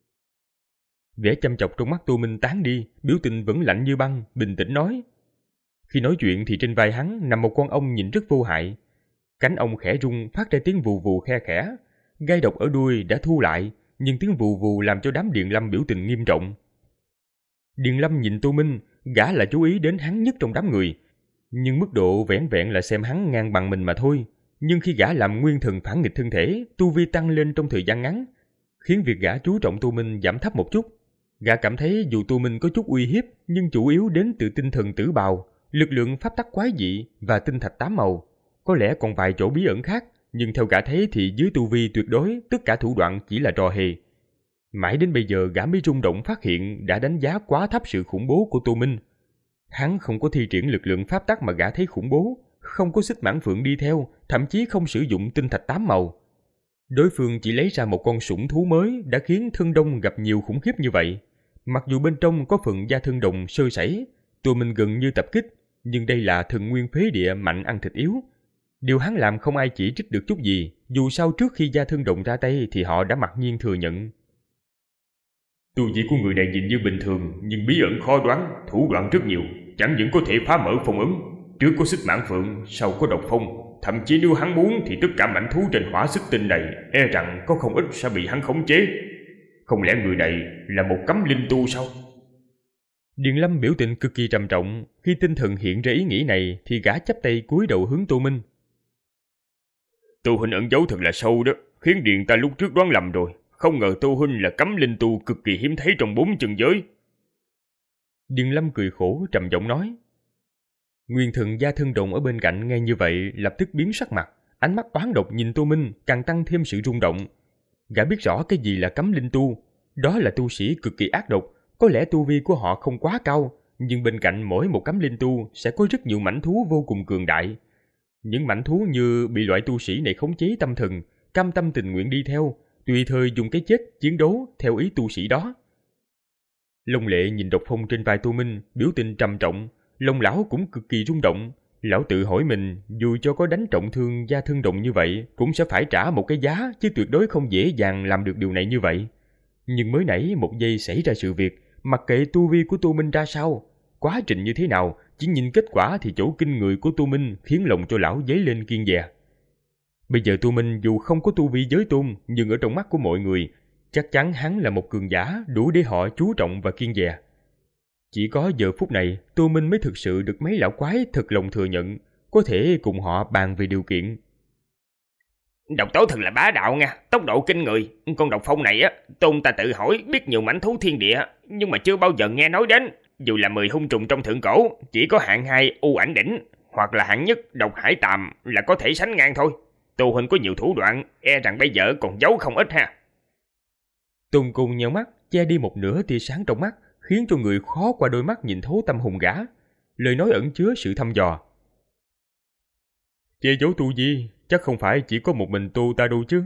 Vẻ chăm chọc trong mắt Tô Minh tán đi, biểu tình vẫn lạnh như băng, bình tĩnh nói. Khi nói chuyện thì trên vai hắn nằm một con ong nhìn rất vô hại. Cánh ong khẽ rung phát ra tiếng vù vù khe khẽ. Gai độc ở đuôi đã thu lại, nhưng tiếng vù vù làm cho đám Điền Lâm biểu tình nghiêm trọng. Điền Lâm nhìn Tô Minh, gã là chú ý đến hắn nhất trong đám người. Nhưng mức độ vẻn vẹn là xem hắn ngang bằng mình mà thôi. Nhưng khi gã làm nguyên thần phản nghịch thân thể, tu vi tăng lên trong thời gian ngắn, khiến việc gã chú trọng Tô Minh giảm thấp một chút. Gã cảm thấy dù Tô Minh có chút uy hiếp, nhưng chủ yếu đến từ tinh thần tử bào, lực lượng pháp tắc quái dị và tinh thạch tám màu. Có lẽ còn vài chỗ bí ẩn khác, nhưng theo gã thấy thì dưới tu vi tuyệt đối, tất cả thủ đoạn chỉ là trò hề. Mãi đến bây giờ gã mới rung động phát hiện đã đánh giá quá thấp sự khủng bố của Tô Minh. Hắn không có thi triển lực lượng pháp tắc mà gã thấy khủng bố, không có xích mãng phượng đi theo, thậm chí không sử dụng tinh thạch tám màu. Đối phương chỉ lấy ra một con sủng thú mới đã khiến Thân Đông gặp nhiều khủng khiếp như vậy. Mặc dù bên trong có phần Gia Thân Đồng sơ sẩy, Tô Minh gần như tập kích, nhưng đây là thần nguyên phế địa mạnh ăn thịt yếu. Điều hắn làm không ai chỉ trích được chút gì, dù sao trước khi Gia Thân Đồng ra tay thì họ đã mặc nhiên thừa nhận. Tu vi của người này nhìn như bình thường, nhưng bí ẩn khó đoán, thủ đoạn rất nhiều, chẳng những có thể phá mở phong ấn. Trước có xích mãng phượng, sau có độc phong, thậm chí nếu hắn muốn thì tất cả mảnh thú trên hỏa xích tinh này e rằng có không ít sẽ bị hắn khống chế. Không lẽ người này là một cấm linh tu sao? Điền Lâm biểu tình cực kỳ trầm trọng. Khi tinh thần hiện ra ý nghĩ này thì gã chắp tay cúi đầu hướng Tô Minh. Tô huynh ẩn giấu thật là sâu đó, khiến Điền ta lúc trước đoán lầm rồi. Không ngờ Tô huynh là cấm linh tu cực kỳ hiếm thấy trong bốn chân giới. Điền Lâm cười khổ trầm giọng nói. Nguyên thần Gia Thân Đồng ở bên cạnh nghe như vậy lập tức biến sắc mặt, ánh mắt oán độc nhìn Tô Minh càng tăng thêm sự rung động. Gã biết rõ cái gì là cấm linh tu, đó là tu sĩ cực kỳ ác độc. Có lẽ tu vi của họ không quá cao, nhưng bên cạnh mỗi một cấm linh tu sẽ có rất nhiều mãnh thú vô cùng cường đại. Những mãnh thú như bị loại tu sĩ này khống chế tâm thần, cam tâm tình nguyện đi theo, tùy thời dùng cái chết chiến đấu theo ý tu sĩ đó. Long Lệ nhìn độc phong trên vai Tô Minh, biểu tình trầm trọng, lòng lão cũng cực kỳ rung động. Lão tự hỏi mình, dù cho có đánh trọng thương Gia Thân Đồng như vậy, cũng sẽ phải trả một cái giá, chứ tuyệt đối không dễ dàng làm được điều này như vậy. Nhưng mới nãy một giây xảy ra sự việc, mặc kệ tu vi của Tô Minh ra sao, quá trình như thế nào, chỉ nhìn kết quả thì chỗ kinh người của Tô Minh khiến lòng cho lão dấy lên kiêng dè. Bây giờ Tô Minh dù không có tu vi giới tôn, nhưng ở trong mắt của mọi người, chắc chắn hắn là một cường giả đủ để họ chú trọng và kiêng dè. Chỉ có giờ phút này, Tô Minh mới thực sự được mấy lão quái thật lòng thừa nhận, có thể cùng họ bàn về điều kiện. Độc tố thật là bá đạo nha, tốc độ kinh người. Con độc phong này á, Tôn ta tự hỏi biết nhiều mãnh thú thiên địa, nhưng mà chưa bao giờ nghe nói đến. Dù là mười hung trùng trong thượng cổ, chỉ có hạng hai U Ảnh Đỉnh hoặc là hạng nhất Độc Hải Tàm là có thể sánh ngang thôi. Tô huynh có nhiều thủ đoạn, e rằng bây giờ còn giấu không ít ha. Tôn Cung nheo mắt, che đi một nửa tia sáng trong mắt, khiến cho người khó qua đôi mắt nhìn thấu tâm hồn gã. Lời nói ẩn chứa sự thăm dò. Che giấu tu gì? Chắc không phải chỉ có một mình tu ta đâu chứ.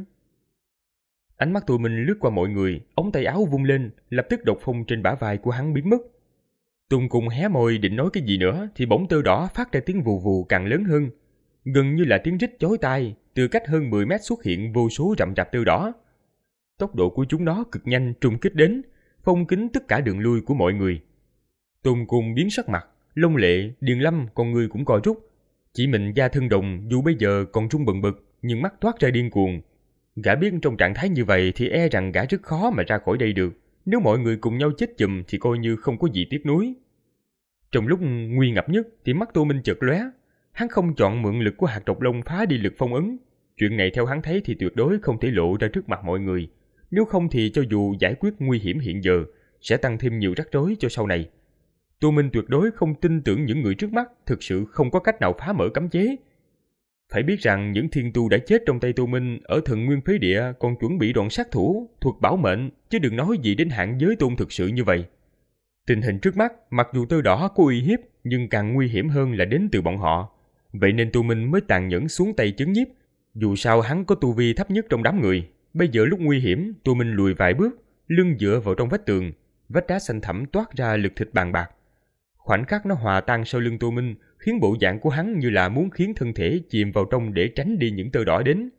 Ánh mắt Tô Minh lướt qua mọi người, ống tay áo vung lên, lập tức độc phong trên bả vai của hắn biến mất. Tôn Cung hé môi định nói cái gì nữa thì bỗng tơ đỏ phát ra tiếng vù vù càng lớn hơn, gần như là tiếng rít chói tai. Từ cách hơn mười mét xuất hiện vô số rậm rạp tơ đỏ. Tốc độ của chúng nó cực nhanh trùng kích đến, phong kín tất cả đường lui của mọi người. Tôn Cung biến sắc mặt, Long Lệ, Điền Lâm con người cũng co rút. Chỉ mình Gia Thân Đồng dù bây giờ còn run bần bật nhưng mắt toát ra điên cuồng. Gã biết trong trạng thái như vậy thì e rằng gã rất khó mà ra khỏi đây được. Nếu mọi người cùng nhau chết chùm thì coi như không có gì tiếc nuối. Trong lúc nguy ngập nhất thì mắt Tô Minh chợt lóe. Hắn không chọn mượn lực của hạt độc long phá đi lực phong ấn. Chuyện này theo hắn thấy thì tuyệt đối không thể lộ ra trước mặt mọi người. Nếu không thì cho dù giải quyết nguy hiểm hiện giờ, sẽ tăng thêm nhiều rắc rối cho sau này. Tô Minh tuyệt đối không tin tưởng những người trước mắt thực sự không có cách nào phá mở cấm chế. Phải biết rằng những thiên tu đã chết trong tay Tô Minh ở Thần Nguyên Phế Địa còn chuẩn bị đoạn sát thủ, thuật bảo mệnh, chứ đừng nói gì đến hạng giới tôn thực sự như vậy. Tình hình trước mắt, mặc dù tơ đỏ có uy hiếp, nhưng càng nguy hiểm hơn là đến từ bọn họ. Vậy nên Tô Minh mới tàn nhẫn xuống tay chấn nhiếp. Dù sao hắn có tu vi thấp nhất trong đám người. Bây giờ lúc nguy hiểm, Tô Minh lùi vài bước, lưng dựa vào trong vách tường. Vách đá xanh thẳm toát ra lực thịt bàn bạc. Khoảnh khắc nó hòa tan sau lưng Tô Minh, khiến bộ dạng của hắn như là muốn khiến thân thể chìm vào trong để tránh đi những tơ đỏ đến.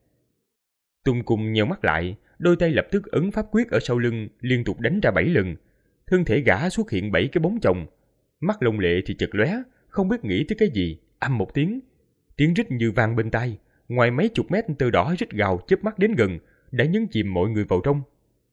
Tôn Cung nheo mắt lại, đôi tay lập tức ấn pháp quyết ở sau lưng, liên tục đánh ra bảy lần. Thân thể gã xuất hiện bảy cái bóng chồng. Mắt Long Lệ thì chợt lóe, không biết nghĩ tới cái gì, âm một tiếng. Tiếng rít như vang bên tai, ngoài mấy chục mét tơ đỏ rít gào chớp mắt đến gần, đã nhấn chìm mọi người vào trong.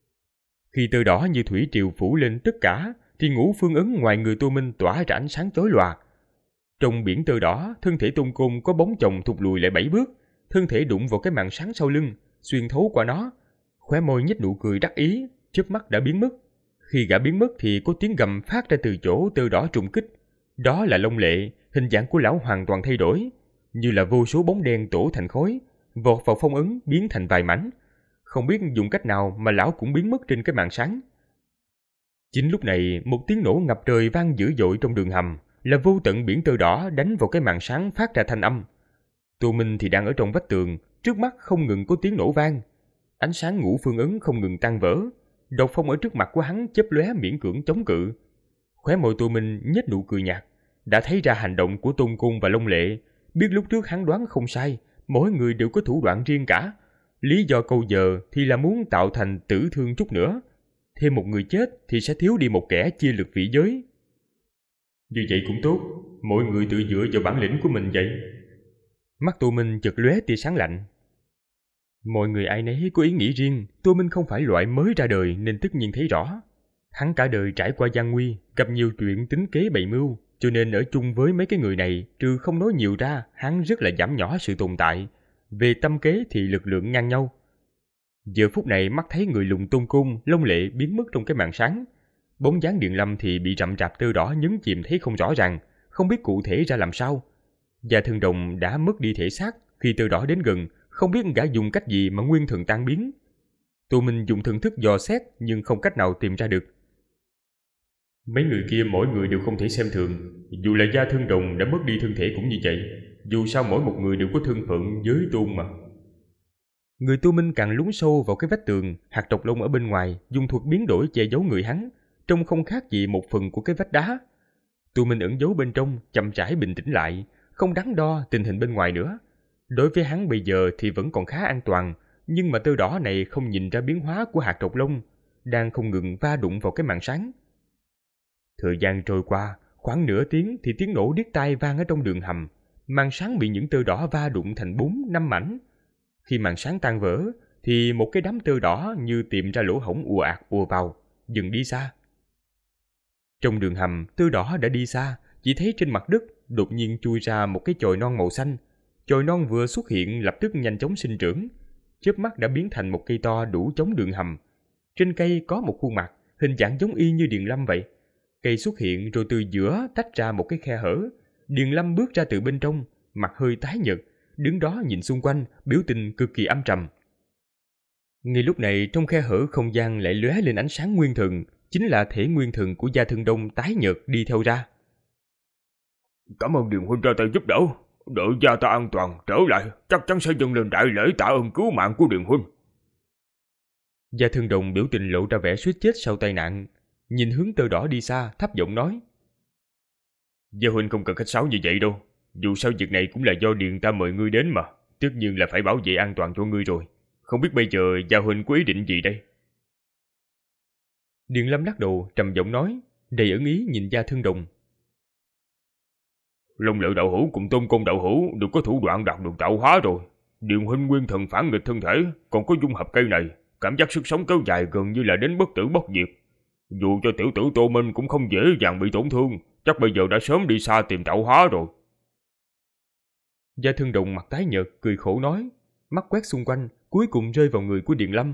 Khi tơ đỏ như thủy triều phủ lên tất cả, thì ngũ phương ấn ngoài người Tô Minh tỏa ra ánh sáng chói lòa. Trong biển tơ đỏ, thân thể Tôn Côn có bóng chồng thụt lùi lại bảy bước, thân thể đụng vào cái màn sáng sau lưng, xuyên thấu qua nó. Khóe môi nhếch nụ cười đắc ý, chớp mắt đã biến mất. Khi gã biến mất thì có tiếng gầm phát ra từ chỗ tơ đỏ trùng kích. Đó là Long Lệ, hình dạng của lão hoàn toàn thay đổi, như là vô số bóng đen tổ thành khối, vọt vào phong ấn biến thành vài mảnh. Không biết dùng cách nào mà lão cũng biến mất trên cái màn sáng. Chính lúc này, một tiếng nổ ngập trời vang dữ dội trong đường hầm, là vô tận biển tơ đỏ đánh vào cái màn sáng phát ra thanh âm. Tô Minh thì đang ở trong vách tường, trước mắt không ngừng có tiếng nổ vang. Ánh sáng ngũ phương ấn không ngừng tan vỡ, độc phong ở trước mặt của hắn chớp lóe miễn cưỡng chống cự. Khóe môi Tô Minh nhếch nụ cười nhạt, đã thấy ra hành động của Tôn Cung và Long Lệ, biết lúc trước hắn đoán không sai, mỗi người đều có thủ đoạn riêng cả. Lý do câu giờ thì là muốn tạo thành tử thương chút nữa. Thêm một người chết thì sẽ thiếu đi một kẻ chia lực vị giới. Như vậy cũng tốt, mỗi người tự dựa vào bản lĩnh của mình vậy. Mắt Tô Minh chợt lóe tia sáng lạnh. Mọi người ai nấy có ý nghĩ riêng, Tô Minh không phải loại mới ra đời nên tất nhiên thấy rõ. Hắn cả đời trải qua gian nguy, gặp nhiều chuyện tính kế bày mưu, cho nên ở chung với mấy cái người này, trừ không nói nhiều ra, hắn rất là giảm nhỏ sự tồn tại. Về tâm kế thì lực lượng ngang nhau. Giờ phút này mắt thấy người lùng Tôn Cung, Long Lệ biến mất trong cái màn sáng. Bóng dáng Điền Lâm thì bị rậm rạp tơ đỏ nhấn chìm thấy không rõ ràng, không biết cụ thể ra làm sao. Gia Thân Đồng đã mất đi thể xác khi tơ đỏ đến gần, không biết gã dùng cách gì mà nguyên thần tan biến. Tô Minh dùng thần thức dò xét nhưng không cách nào tìm ra được. Mấy người kia mỗi người đều không thể xem thường, dù là Gia Thân Đồng đã mất đi thân thể cũng như vậy. Dù sao mỗi một người đều có thân phận giới tôn mà. Người Tô Minh càng lún sâu vào cái vách tường, hạt độc long ở bên ngoài dùng thuật biến đổi che giấu người hắn, trông không khác gì một phần của cái vách đá. Tô Minh ẩn giấu bên trong, chậm rãi bình tĩnh lại, không đắn đo tình hình bên ngoài nữa. Đối với hắn bây giờ thì vẫn còn khá an toàn, nhưng mà tơ đỏ này không nhìn ra biến hóa của hạt độc long, đang không ngừng va đụng vào cái màn sáng. Thời gian trôi qua, khoảng nửa tiếng thì tiếng nổ điếc tai vang ở trong đường hầm, màn sáng bị những tơ đỏ va đụng thành bốn năm mảnh. Khi màn sáng tan vỡ thì một cái đám tơ đỏ như tìm ra lỗ hổng ùa ạt ùa vào, dừng đi xa. Trong đường hầm, tơ đỏ đã đi xa, chỉ thấy trên mặt đất đột nhiên chui ra một cái chồi non màu xanh. Chồi non vừa xuất hiện lập tức nhanh chóng sinh trưởng, chớp mắt đã biến thành một cây to đủ chống đường hầm. Trên cây có một khuôn mặt, hình dạng giống y như Điền Lâm vậy. Cây xuất hiện rồi từ giữa tách ra một cái khe hở. Điền Lâm bước ra từ bên trong, mặt hơi tái nhợt, đứng đó nhìn xung quanh, biểu tình cực kỳ âm trầm. Ngay lúc này trong khe hở không gian lại lóe lên ánh sáng nguyên thần, chính là thể nguyên thần của Gia Thương Đông tái nhợt đi theo ra. Cảm ơn Điền huynh ra tay giúp đỡ, đợi gia ta an toàn trở lại, chắc chắn sẽ dâng lên đại lễ tạ ơn cứu mạng của Điền huynh. Gia Thương Đồng biểu tình lộ ra vẻ suýt chết sau tai nạn, nhìn hướng Tơ Đỏ đi xa, thấp giọng nói: Gia huynh không cần khách sáo như vậy đâu, dù sao việc này cũng là do Điền ta mời ngươi đến mà, tất nhiên là phải bảo vệ an toàn cho ngươi rồi. Không biết bây giờ Gia huynh có ý định gì đây? Điền Lâm lắc đầu trầm giọng nói, đầy ẩn ý nhìn Gia Thương Đồng. Long Lợi đạo hữu cùng Tôn Công đạo hữu đều có thủ đoạn đạt được tạo hóa rồi. Điền huynh nguyên thần phản nghịch thân thể, còn có dung hợp cây này, cảm giác sức sống kéo dài gần như là đến bất tử bất diệt. Dù cho tiểu tử Tô Minh cũng không dễ dàng bị tổn thương, chắc bây giờ đã sớm đi xa tìm tạo hóa rồi. Gia Thương Đồng mặt tái nhợt cười khổ nói, mắt quét xung quanh, cuối cùng rơi vào người của Điền Lâm.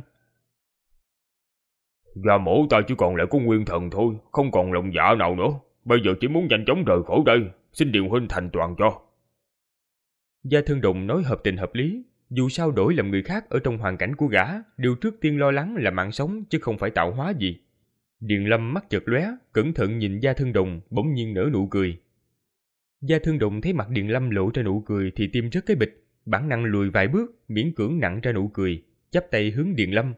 Gia mổ ta chỉ còn lại có nguyên thần thôi, không còn lòng dạ nào nữa. Bây giờ chỉ muốn nhanh chóng rời khỏi đây, xin Điền huynh thành toàn cho. Gia Thương Đồng nói hợp tình hợp lý, dù sao đổi làm người khác ở trong hoàn cảnh của gã, điều trước tiên lo lắng là mạng sống chứ không phải tạo hóa gì. Điền Lâm mắt chợt lóe, cẩn thận nhìn Gia Thương Đồng, bỗng nhiên nở nụ cười. Gia Thương Đồng thấy mặt Điền Lâm lộ ra nụ cười thì tim rất cái bịch, bản năng lùi vài bước, miễn cưỡng nặn ra nụ cười, chắp tay hướng Điền Lâm.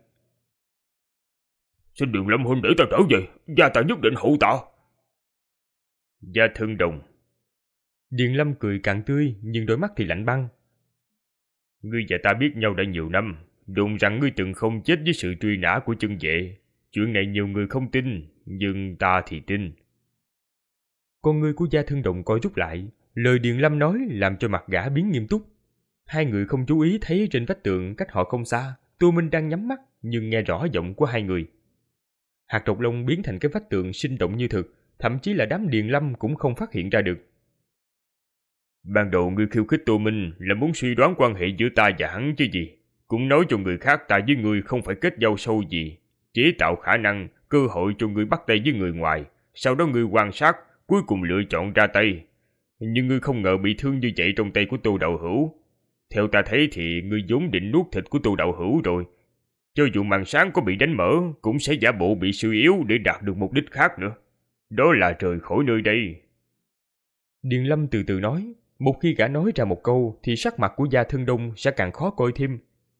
Xin Điền Lâm huynh để ta trở về, gia ta nhất định hậu tạ. Gia Thương Đồng. Điền Lâm cười càng tươi, nhưng đôi mắt thì lạnh băng. Ngươi và ta biết nhau đã nhiều năm, đồn rằng ngươi từng không chết với sự truy nã của chân vệ. Chuyện này nhiều người không tin, nhưng ta thì tin. Con ngươi của Gia Thương Đồng co rút lại, lời Điền Lâm nói làm cho mặt gã biến nghiêm túc. Hai người không chú ý thấy trên vách tường cách họ không xa, Tô Minh đang nhắm mắt nhưng nghe rõ giọng của hai người. Hạt Độc Long biến thành cái vách tường sinh động như thực, thậm chí là đám Điền Lâm cũng không phát hiện ra được. Ban đầu ngươi khiêu khích Tô Minh là muốn suy đoán quan hệ giữa ta và hắn chứ gì. Cũng nói cho người khác ta với ngươi không phải kết giao sâu gì, chế tạo khả năng, cơ hội cho ngươi bắt tay với người ngoài. Sau đó ngươi quan sát, cuối cùng lựa chọn ra tay. Nhưng ngươi không ngờ bị thương như vậy trong tay của Tô đạo hữu. Theo ta thấy thì ngươi vốn định nuốt thịt của Tô đạo hữu rồi. Cho dù màn sáng có bị đánh mở, cũng sẽ giả bộ bị suy yếu để đạt được mục đích khác nữa. Đó là rời khỏi nơi đây. Điền Lâm từ từ nói, một khi gã nói ra một câu thì sắc mặt của Gia Thương Đông sẽ càng khó coi thêm.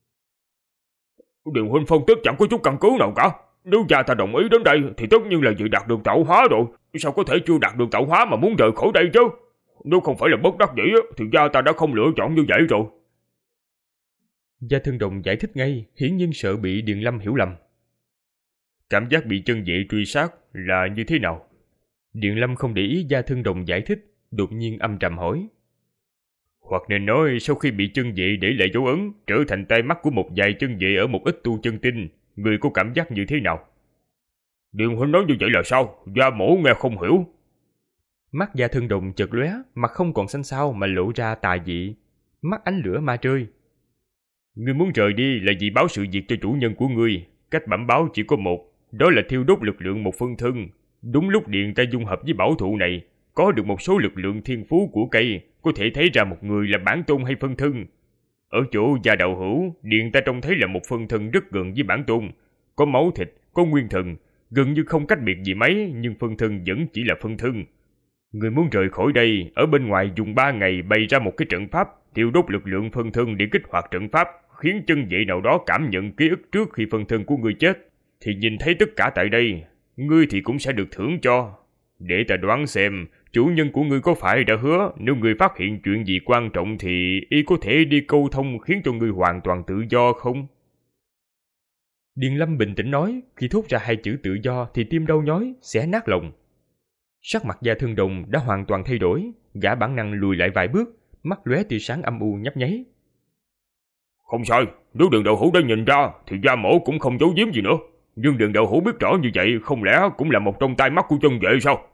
Điền huynh phân tích chẳng có chút căn cứ nào cả. Nếu gia ta đồng ý đến đây thì tất nhiên là dự đạt được tạo hóa rồi. Sao có thể chưa đạt được tạo hóa mà muốn rời khỏi đây chứ? Nếu không phải là bất đắc dĩ thì gia ta đã không lựa chọn như vậy rồi. Gia Thương Đồng giải thích ngay, hiển nhiên sợ bị Điền Lâm hiểu lầm. Cảm giác bị chân vệ truy sát là như thế nào? Điền Lâm không để ý Gia Thương Đồng giải thích, đột nhiên âm trầm hỏi. Hoặc nên nói sau khi bị chân vệ để lại dấu ấn, trở thành tai mắt của một vài chân vệ ở một ít tu chân tinh, người có cảm giác như thế nào? Điền huynh nói như vậy là sao? Gia mổ nghe không hiểu. Mắt Gia Thương Đồng chợt lóe, mặt không còn xanh xao mà lộ ra tà dị, mắt ánh lửa ma trơi. Ngươi muốn rời đi là vì báo sự việc cho chủ nhân của ngươi. Cách bẩm báo chỉ có một, đó là thiêu đốt lực lượng một phân thân. Đúng lúc điện ta dung hợp với bảo thụ này, có được một số lực lượng thiên phú của cây, có thể thấy ra một người là bản tôn hay phân thân. Ở chỗ Gia đạo hữu, điện ta trông thấy là một phân thân rất gần với bản tôn, có máu thịt, có nguyên thần, gần như không cách biệt gì mấy, nhưng phân thân vẫn chỉ là phân thân. Người muốn rời khỏi đây, ở bên ngoài dùng ba ngày bày ra một cái trận pháp, tiêu đốt lực lượng phân thân để kích hoạt trận pháp, khiến chân vệ nào đó cảm nhận ký ức trước khi phân thân của ngươi chết, thì nhìn thấy tất cả tại đây, ngươi thì cũng sẽ được thưởng cho. Để ta đoán xem, chủ nhân của ngươi có phải đã hứa nếu ngươi phát hiện chuyện gì quan trọng thì y có thể đi câu thông khiến cho ngươi hoàn toàn tự do không? Điền Lâm bình tĩnh nói, khi thốt ra hai chữ tự do thì tim đau nhói, xé nát lòng. Sắc mặt Gia Thương Đồng đã hoàn toàn thay đổi, gã bản năng lùi lại vài bước, mắt lóe tia sáng âm u nhấp nháy. Không sai, nếu Đường đạo hữu đã nhìn ra thì Gia mổ cũng không giấu giếm gì nữa. Nhưng Đường đạo hữu biết rõ như vậy không lẽ cũng là một trong tai mắt của chân vệ sao?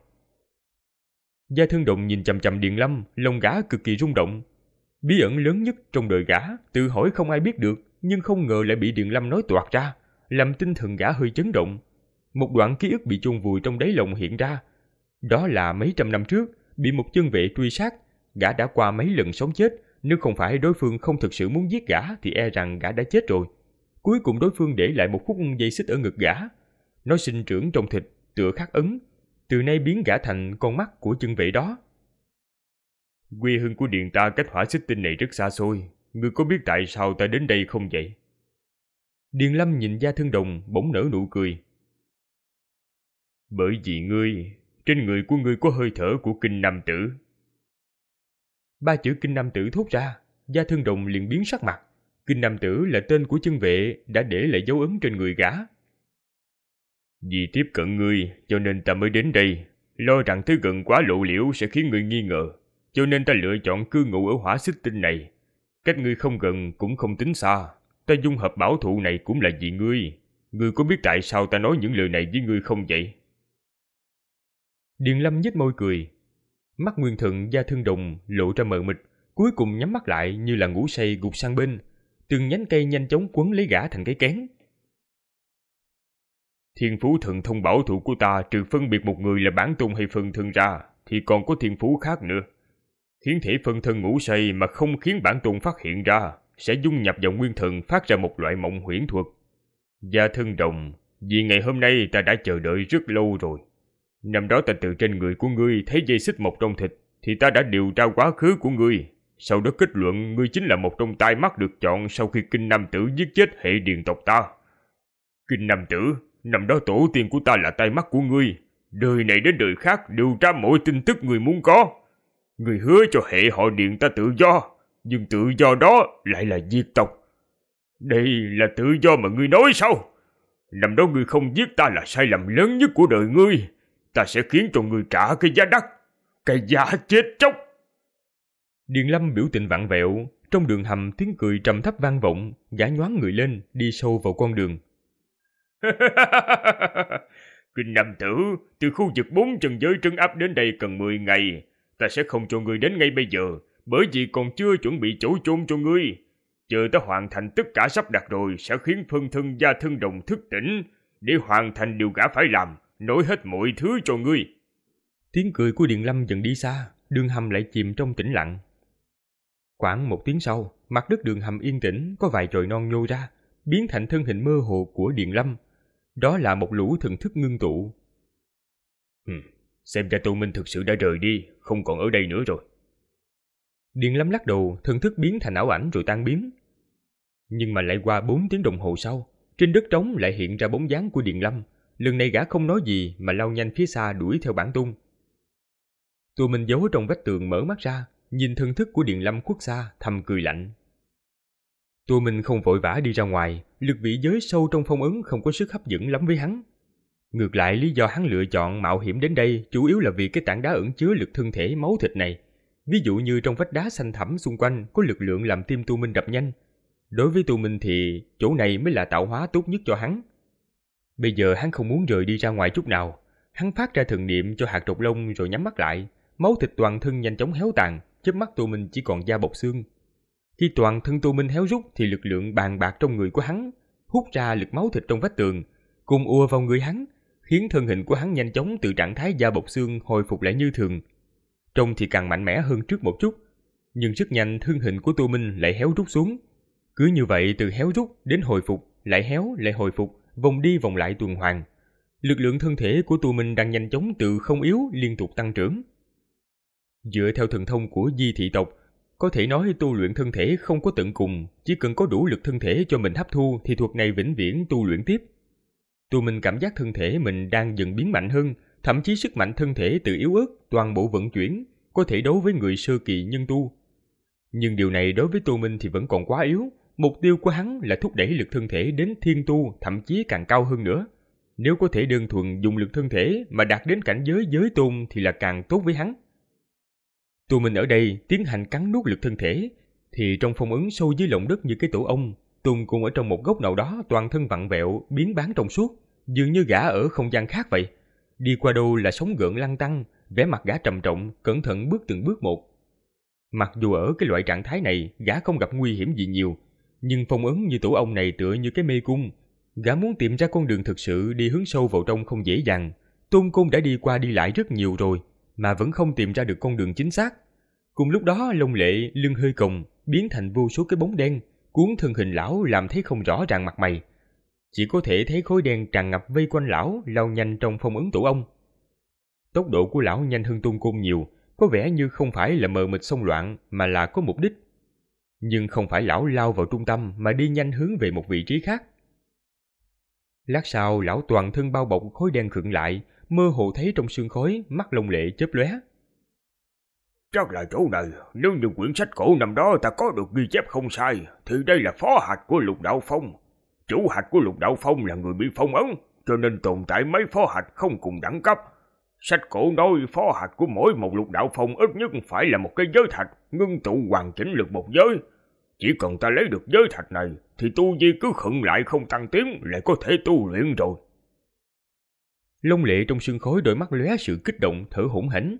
Gia Thương Đồng nhìn chằm chằm Điền Lâm, lòng gã cực kỳ rung động. Bí ẩn lớn nhất trong đời gã, tự hỏi không ai biết được, nhưng không ngờ lại bị Điền Lâm nói toạc ra, làm tinh thần gã hơi chấn động. Một đoạn ký ức bị chôn vùi trong đáy lòng hiện ra. Đó là mấy trăm năm trước, bị một chân vệ truy sát, gã đã qua mấy lần sống chết, nếu không phải đối phương không thực sự muốn giết gã thì e rằng gã đã chết rồi. Cuối cùng đối phương để lại một khúc dây xích ở ngực gã. Nó sinh trưởng trong thịt, tựa khắc ấn, từ nay biến gã thành con mắt của chân vệ đó. Quê hương của Điền ta cách Hỏa Xích Tinh này rất xa xôi, ngươi có biết tại sao ta đến đây không vậy? Điền Lâm nhìn Gia Thân Đồng bỗng nở nụ cười. Bởi vì ngươi, trên người của ngươi có hơi thở của Kinh Nam Tử. Ba chữ Kinh Nam Tử thốt ra, Gia Thân Đồng liền biến sắc mặt. Kinh Nam Tử là tên của chân vệ đã để lại dấu ấn trên người gã. Vì tiếp cận ngươi cho nên ta mới đến đây, lo rằng tới gần quá lộ liễu sẽ khiến ngươi nghi ngờ, cho nên ta lựa chọn cư ngụ ở Hỏa Xích Tinh này. Cách ngươi không gần cũng không tính xa, ta dung hợp bảo thụ này cũng là vì ngươi. Ngươi có biết tại sao ta nói những lời này với ngươi không vậy? Điền Lâm nhếch môi cười. Mắt Nguyên Thần Gia Thân Đồng lộ ra mờ mịt, cuối cùng nhắm mắt lại như là ngủ say gục sang bên. Từng nhánh cây nhanh chóng quấn lấy gã thành cái kén. Thiên phú thần thông bảo thụ của ta trừ phân biệt một người là bản tôn hay phân thân ra, thì còn có thiên phú khác nữa. Khiến thể phân thân ngủ say mà không khiến bản tôn phát hiện ra, sẽ dung nhập vào nguyên thần phát ra một loại mộng huyễn thuật. Gia Thân Đồng, vì ngày hôm nay ta đã chờ đợi rất lâu rồi. Năm đó ta từ trên người của ngươi thấy dây xích mọc trong thịt, thì ta đã điều tra quá khứ của ngươi. Sau đó kết luận ngươi chính là một trong tai mắt được chọn sau khi Kinh Nam Tử giết chết hệ Điền tộc ta. Kinh Nam Tử, năm đó tổ tiên của ta là tai mắt của ngươi. Đời này đến đời khác điều tra mọi tin tức ngươi muốn có. Ngươi hứa cho hệ họ Điền ta tự do, nhưng tự do đó lại là diệt tộc. Đây là tự do mà ngươi nói sao? Năm đó ngươi không giết ta là sai lầm lớn nhất của đời ngươi. Ta sẽ khiến cho ngươi trả cái giá đắt, cái giá chết chóc. Điền Lâm biểu tình vặn vẹo, trong đường hầm tiếng cười trầm thấp vang vọng, gã nhoáng người lên, đi sâu vào con đường. Kinh Nam Tử, từ khu vực bốn chân giới trấn áp đến đây cần mười ngày. Ta sẽ không cho ngươi đến ngay bây giờ, bởi vì còn chưa chuẩn bị chỗ chôn cho ngươi. Chờ ta hoàn thành tất cả sắp đặt rồi, sẽ khiến phân thân Gia Thân Đồng thức tỉnh, để hoàn thành điều gã phải làm, nói hết mọi thứ cho ngươi. Tiếng cười của Điền Lâm dần đi xa, đường hầm lại chìm trong tĩnh lặng. Khoảng một tiếng sau, mặt đất đường hầm yên tĩnh, có vài chồi non nhô ra, biến thành thân hình mơ hồ của Điền Lâm. Đó là một lũ thần thức ngưng tụ. Ừ, xem ra Tô Minh thực sự đã rời đi, không còn ở đây nữa rồi. Điền Lâm lắc đầu, thần thức biến thành ảo ảnh rồi tan biến. Nhưng mà lại qua bốn tiếng đồng hồ sau, trên đất trống lại hiện ra bóng dáng của Điền Lâm. Lần này gã không nói gì mà lao nhanh phía xa đuổi theo bản tung. Tô Minh giấu trong vách tường mở mắt ra, nhìn thần thức của Điền Lâm khuất xa, thầm cười lạnh. Tô Minh không vội vã đi ra ngoài, lực vị giới sâu trong phong ấn không có sức hấp dẫn lắm với hắn. Ngược lại, lý do hắn lựa chọn mạo hiểm đến đây chủ yếu là vì cái tảng đá ẩn chứa lực thân thể máu thịt này. Ví dụ như trong vách đá xanh thẳm xung quanh có lực lượng làm tim Tô Minh đập nhanh. Đối với Tô Minh thì chỗ này mới là tạo hóa tốt nhất cho hắn. Bây giờ hắn không muốn rời đi ra ngoài chút nào. Hắn phát ra thần niệm cho hạt trọc lông rồi nhắm mắt lại. Máu thịt toàn thân nhanh chóng héo tàn, chớp mắt Tô Minh chỉ còn da bọc xương. Khi toàn thân Tô Minh héo rút thì lực lượng bàn bạc trong người của hắn hút ra lực máu thịt trong vách tường, cùng ùa vào người hắn, khiến thân hình của hắn nhanh chóng từ trạng thái da bọc xương hồi phục lại như thường. Trông thì càng mạnh mẽ hơn trước một chút, nhưng rất nhanh thân hình của Tô Minh lại héo rút xuống. Cứ như vậy từ héo rút đến hồi phục, lại héo lại hồi phục, vòng đi vòng lại tuần hoàn. Lực lượng thân thể của Tô Minh đang nhanh chóng từ không yếu liên tục tăng trưởng. Dựa theo thần thông của Di thị tộc, có thể nói tu luyện thân thể không có tận cùng, chỉ cần có đủ lực thân thể cho mình hấp thu thì thuật này vĩnh viễn tu luyện tiếp. Tô Minh cảm giác thân thể mình đang dần biến mạnh hơn, thậm chí sức mạnh thân thể từ yếu ớt toàn bộ vận chuyển, có thể đấu với người sơ kỳ nhân tu. Nhưng điều này đối với Tô Minh thì vẫn còn quá yếu, mục tiêu của hắn là thúc đẩy lực thân thể đến thiên tu, thậm chí càng cao hơn nữa. Nếu có thể đơn thuần dùng lực thân thể mà đạt đến cảnh giới giới tôn thì là càng tốt với hắn. Tô Minh ở đây tiến hành cắn nuốt lực thân thể, thì trong phong ấn sâu dưới lòng đất như cái tổ ong, Tùng cùng ở trong một góc nào đó toàn thân vặn vẹo, biến báng trong suốt, dường như gã ở không gian khác vậy. Đi qua đâu là sóng gợn lăn tăn, vẻ mặt gã trầm trọng, cẩn thận bước từng bước một. Mặc dù ở cái loại trạng thái này gã không gặp nguy hiểm gì nhiều, Nhưng phong ấn như tổ ong này tựa như cái mê cung. Gã muốn tìm ra con đường thực sự đi hướng sâu vào trong không dễ dàng. Tôn Côn đã đi qua đi lại rất nhiều rồi, mà vẫn không tìm ra được con đường chính xác. Cùng lúc đó, Long Lệ lưng hơi còng, biến thành vô số cái bóng đen, cuốn thân hình lão làm thấy không rõ ràng mặt mày. Chỉ có thể thấy khối đen tràn ngập vây quanh lão, lao nhanh trong phong ấn tổ ong. Tốc độ của lão nhanh hơn Tôn Côn nhiều, có vẻ như không phải là mờ mịt xông loạn mà là có mục đích. Nhưng không phải lão lao vào trung tâm mà đi nhanh hướng về một vị trí khác. Lát sau, lão toàn thân bao bọc khối đen khựng lại, mơ hồ thấy trong sương khói, mắt Long Lệ chớp lóe. Chắc là chỗ này, nếu như quyển sách cổ năm đó ta có được ghi chép không sai, thì đây là phó hạch của Lục Đạo Phong. Chủ hạch của Lục Đạo Phong là người bị phong ấn, cho nên tồn tại mấy phó hạch không cùng đẳng cấp. Sách cổ nói phó hạch của mỗi một Lục Đạo Phong ít nhất phải là một cái giới thạch, ngưng tụ hoàn chỉnh lực một giới. Chỉ cần ta lấy được giới thạch này, thì tu vi cứ khựng lại không tăng tiến, lại có thể tu luyện rồi. Long Lệ trong sương khói đôi mắt lóe sự kích động, thở hổn hển.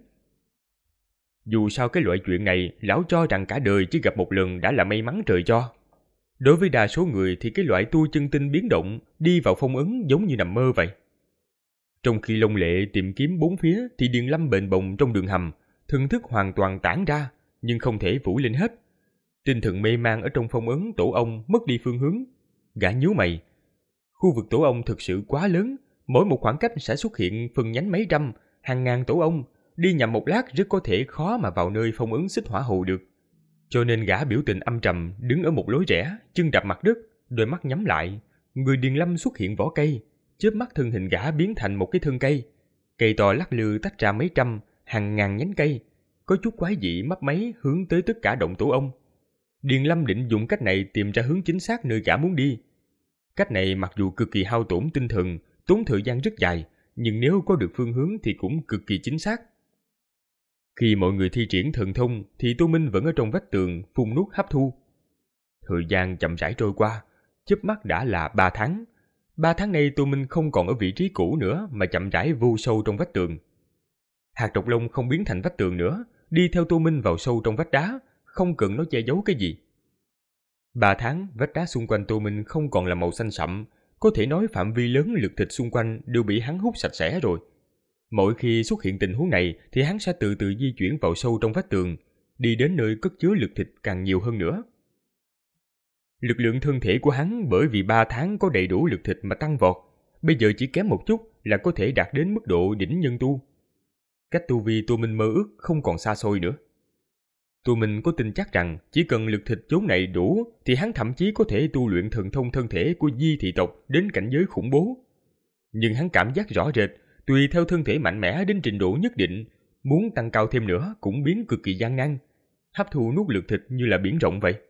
Dù sao cái loại chuyện này, lão cho rằng cả đời chỉ gặp một lần đã là may mắn trời cho. Đối với đa số người thì cái loại tu chân tinh biến động, đi vào phong ấn giống như nằm mơ vậy. Trong khi Long Lệ tìm kiếm bốn phía thì Điền Lâm bền bồng trong đường hầm, thần thức hoàn toàn tản ra, nhưng không thể phủ lên hết. Tinh thần mê man ở trong phong ấn tổ ong mất đi phương hướng. Gã nhíu mày. Khu vực tổ ong thực sự quá lớn, mỗi một khoảng cách sẽ xuất hiện phần nhánh mấy trăm, hàng ngàn tổ ong, đi nhầm một lát rất có thể khó mà vào nơi phong ấn xích hỏa hồ được. Cho nên gã biểu tình âm trầm, đứng ở một lối rẽ, chân đạp mặt đất, đôi mắt nhắm lại. Người Điền Lâm xuất hiện vỏ cây, chớp mắt thân hình gã biến thành một cái thân cây. Cây to lắc lư tách ra mấy trăm, hàng ngàn nhánh cây, có chút quái dị mấp máy hướng tới tất cả động tổ ong. Điền Lâm định dùng cách này tìm ra hướng chính xác nơi gã muốn đi. Cách này mặc dù cực kỳ hao tổn tinh thần, tốn thời gian rất dài, nhưng nếu có được phương hướng thì cũng cực kỳ chính xác. Khi mọi người thi triển thần thông thì Tô Minh vẫn ở trong vách tường phun nuốt hấp thu. Thời gian chậm rãi trôi qua, chớp mắt đã là ba tháng. Ba tháng nay Tô Minh không còn ở vị trí cũ nữa mà chậm rãi vô sâu trong vách tường. Hạt độc lông không biến thành vách tường nữa, đi theo Tô Minh vào sâu trong vách đá, không cần nó che giấu cái gì. Ba tháng, vách đá xung quanh Tô Minh không còn là màu xanh sậm, có thể nói phạm vi lớn lực thịt xung quanh đều bị hắn hút sạch sẽ rồi. Mỗi khi xuất hiện tình huống này thì hắn sẽ từ từ di chuyển vào sâu trong vách tường, đi đến nơi cất chứa lực thịt càng nhiều hơn nữa. Lực lượng thân thể của hắn bởi vì ba tháng có đầy đủ lực thịt mà tăng vọt, bây giờ chỉ kém một chút là có thể đạt đến mức độ đỉnh nhân tu. Cách tu vi Tô Minh mơ ước không còn xa xôi nữa. Tô Minh có tin chắc rằng chỉ cần lực thịt chốn này đủ thì hắn thậm chí có thể tu luyện thần thông thân thể của Di thị tộc đến cảnh giới khủng bố. Nhưng hắn cảm giác rõ rệt, tùy theo thân thể mạnh mẽ đến trình độ nhất định, muốn tăng cao thêm nữa cũng biến cực kỳ gian nan. Hấp thu nuốt lực thịt như là biển rộng vậy.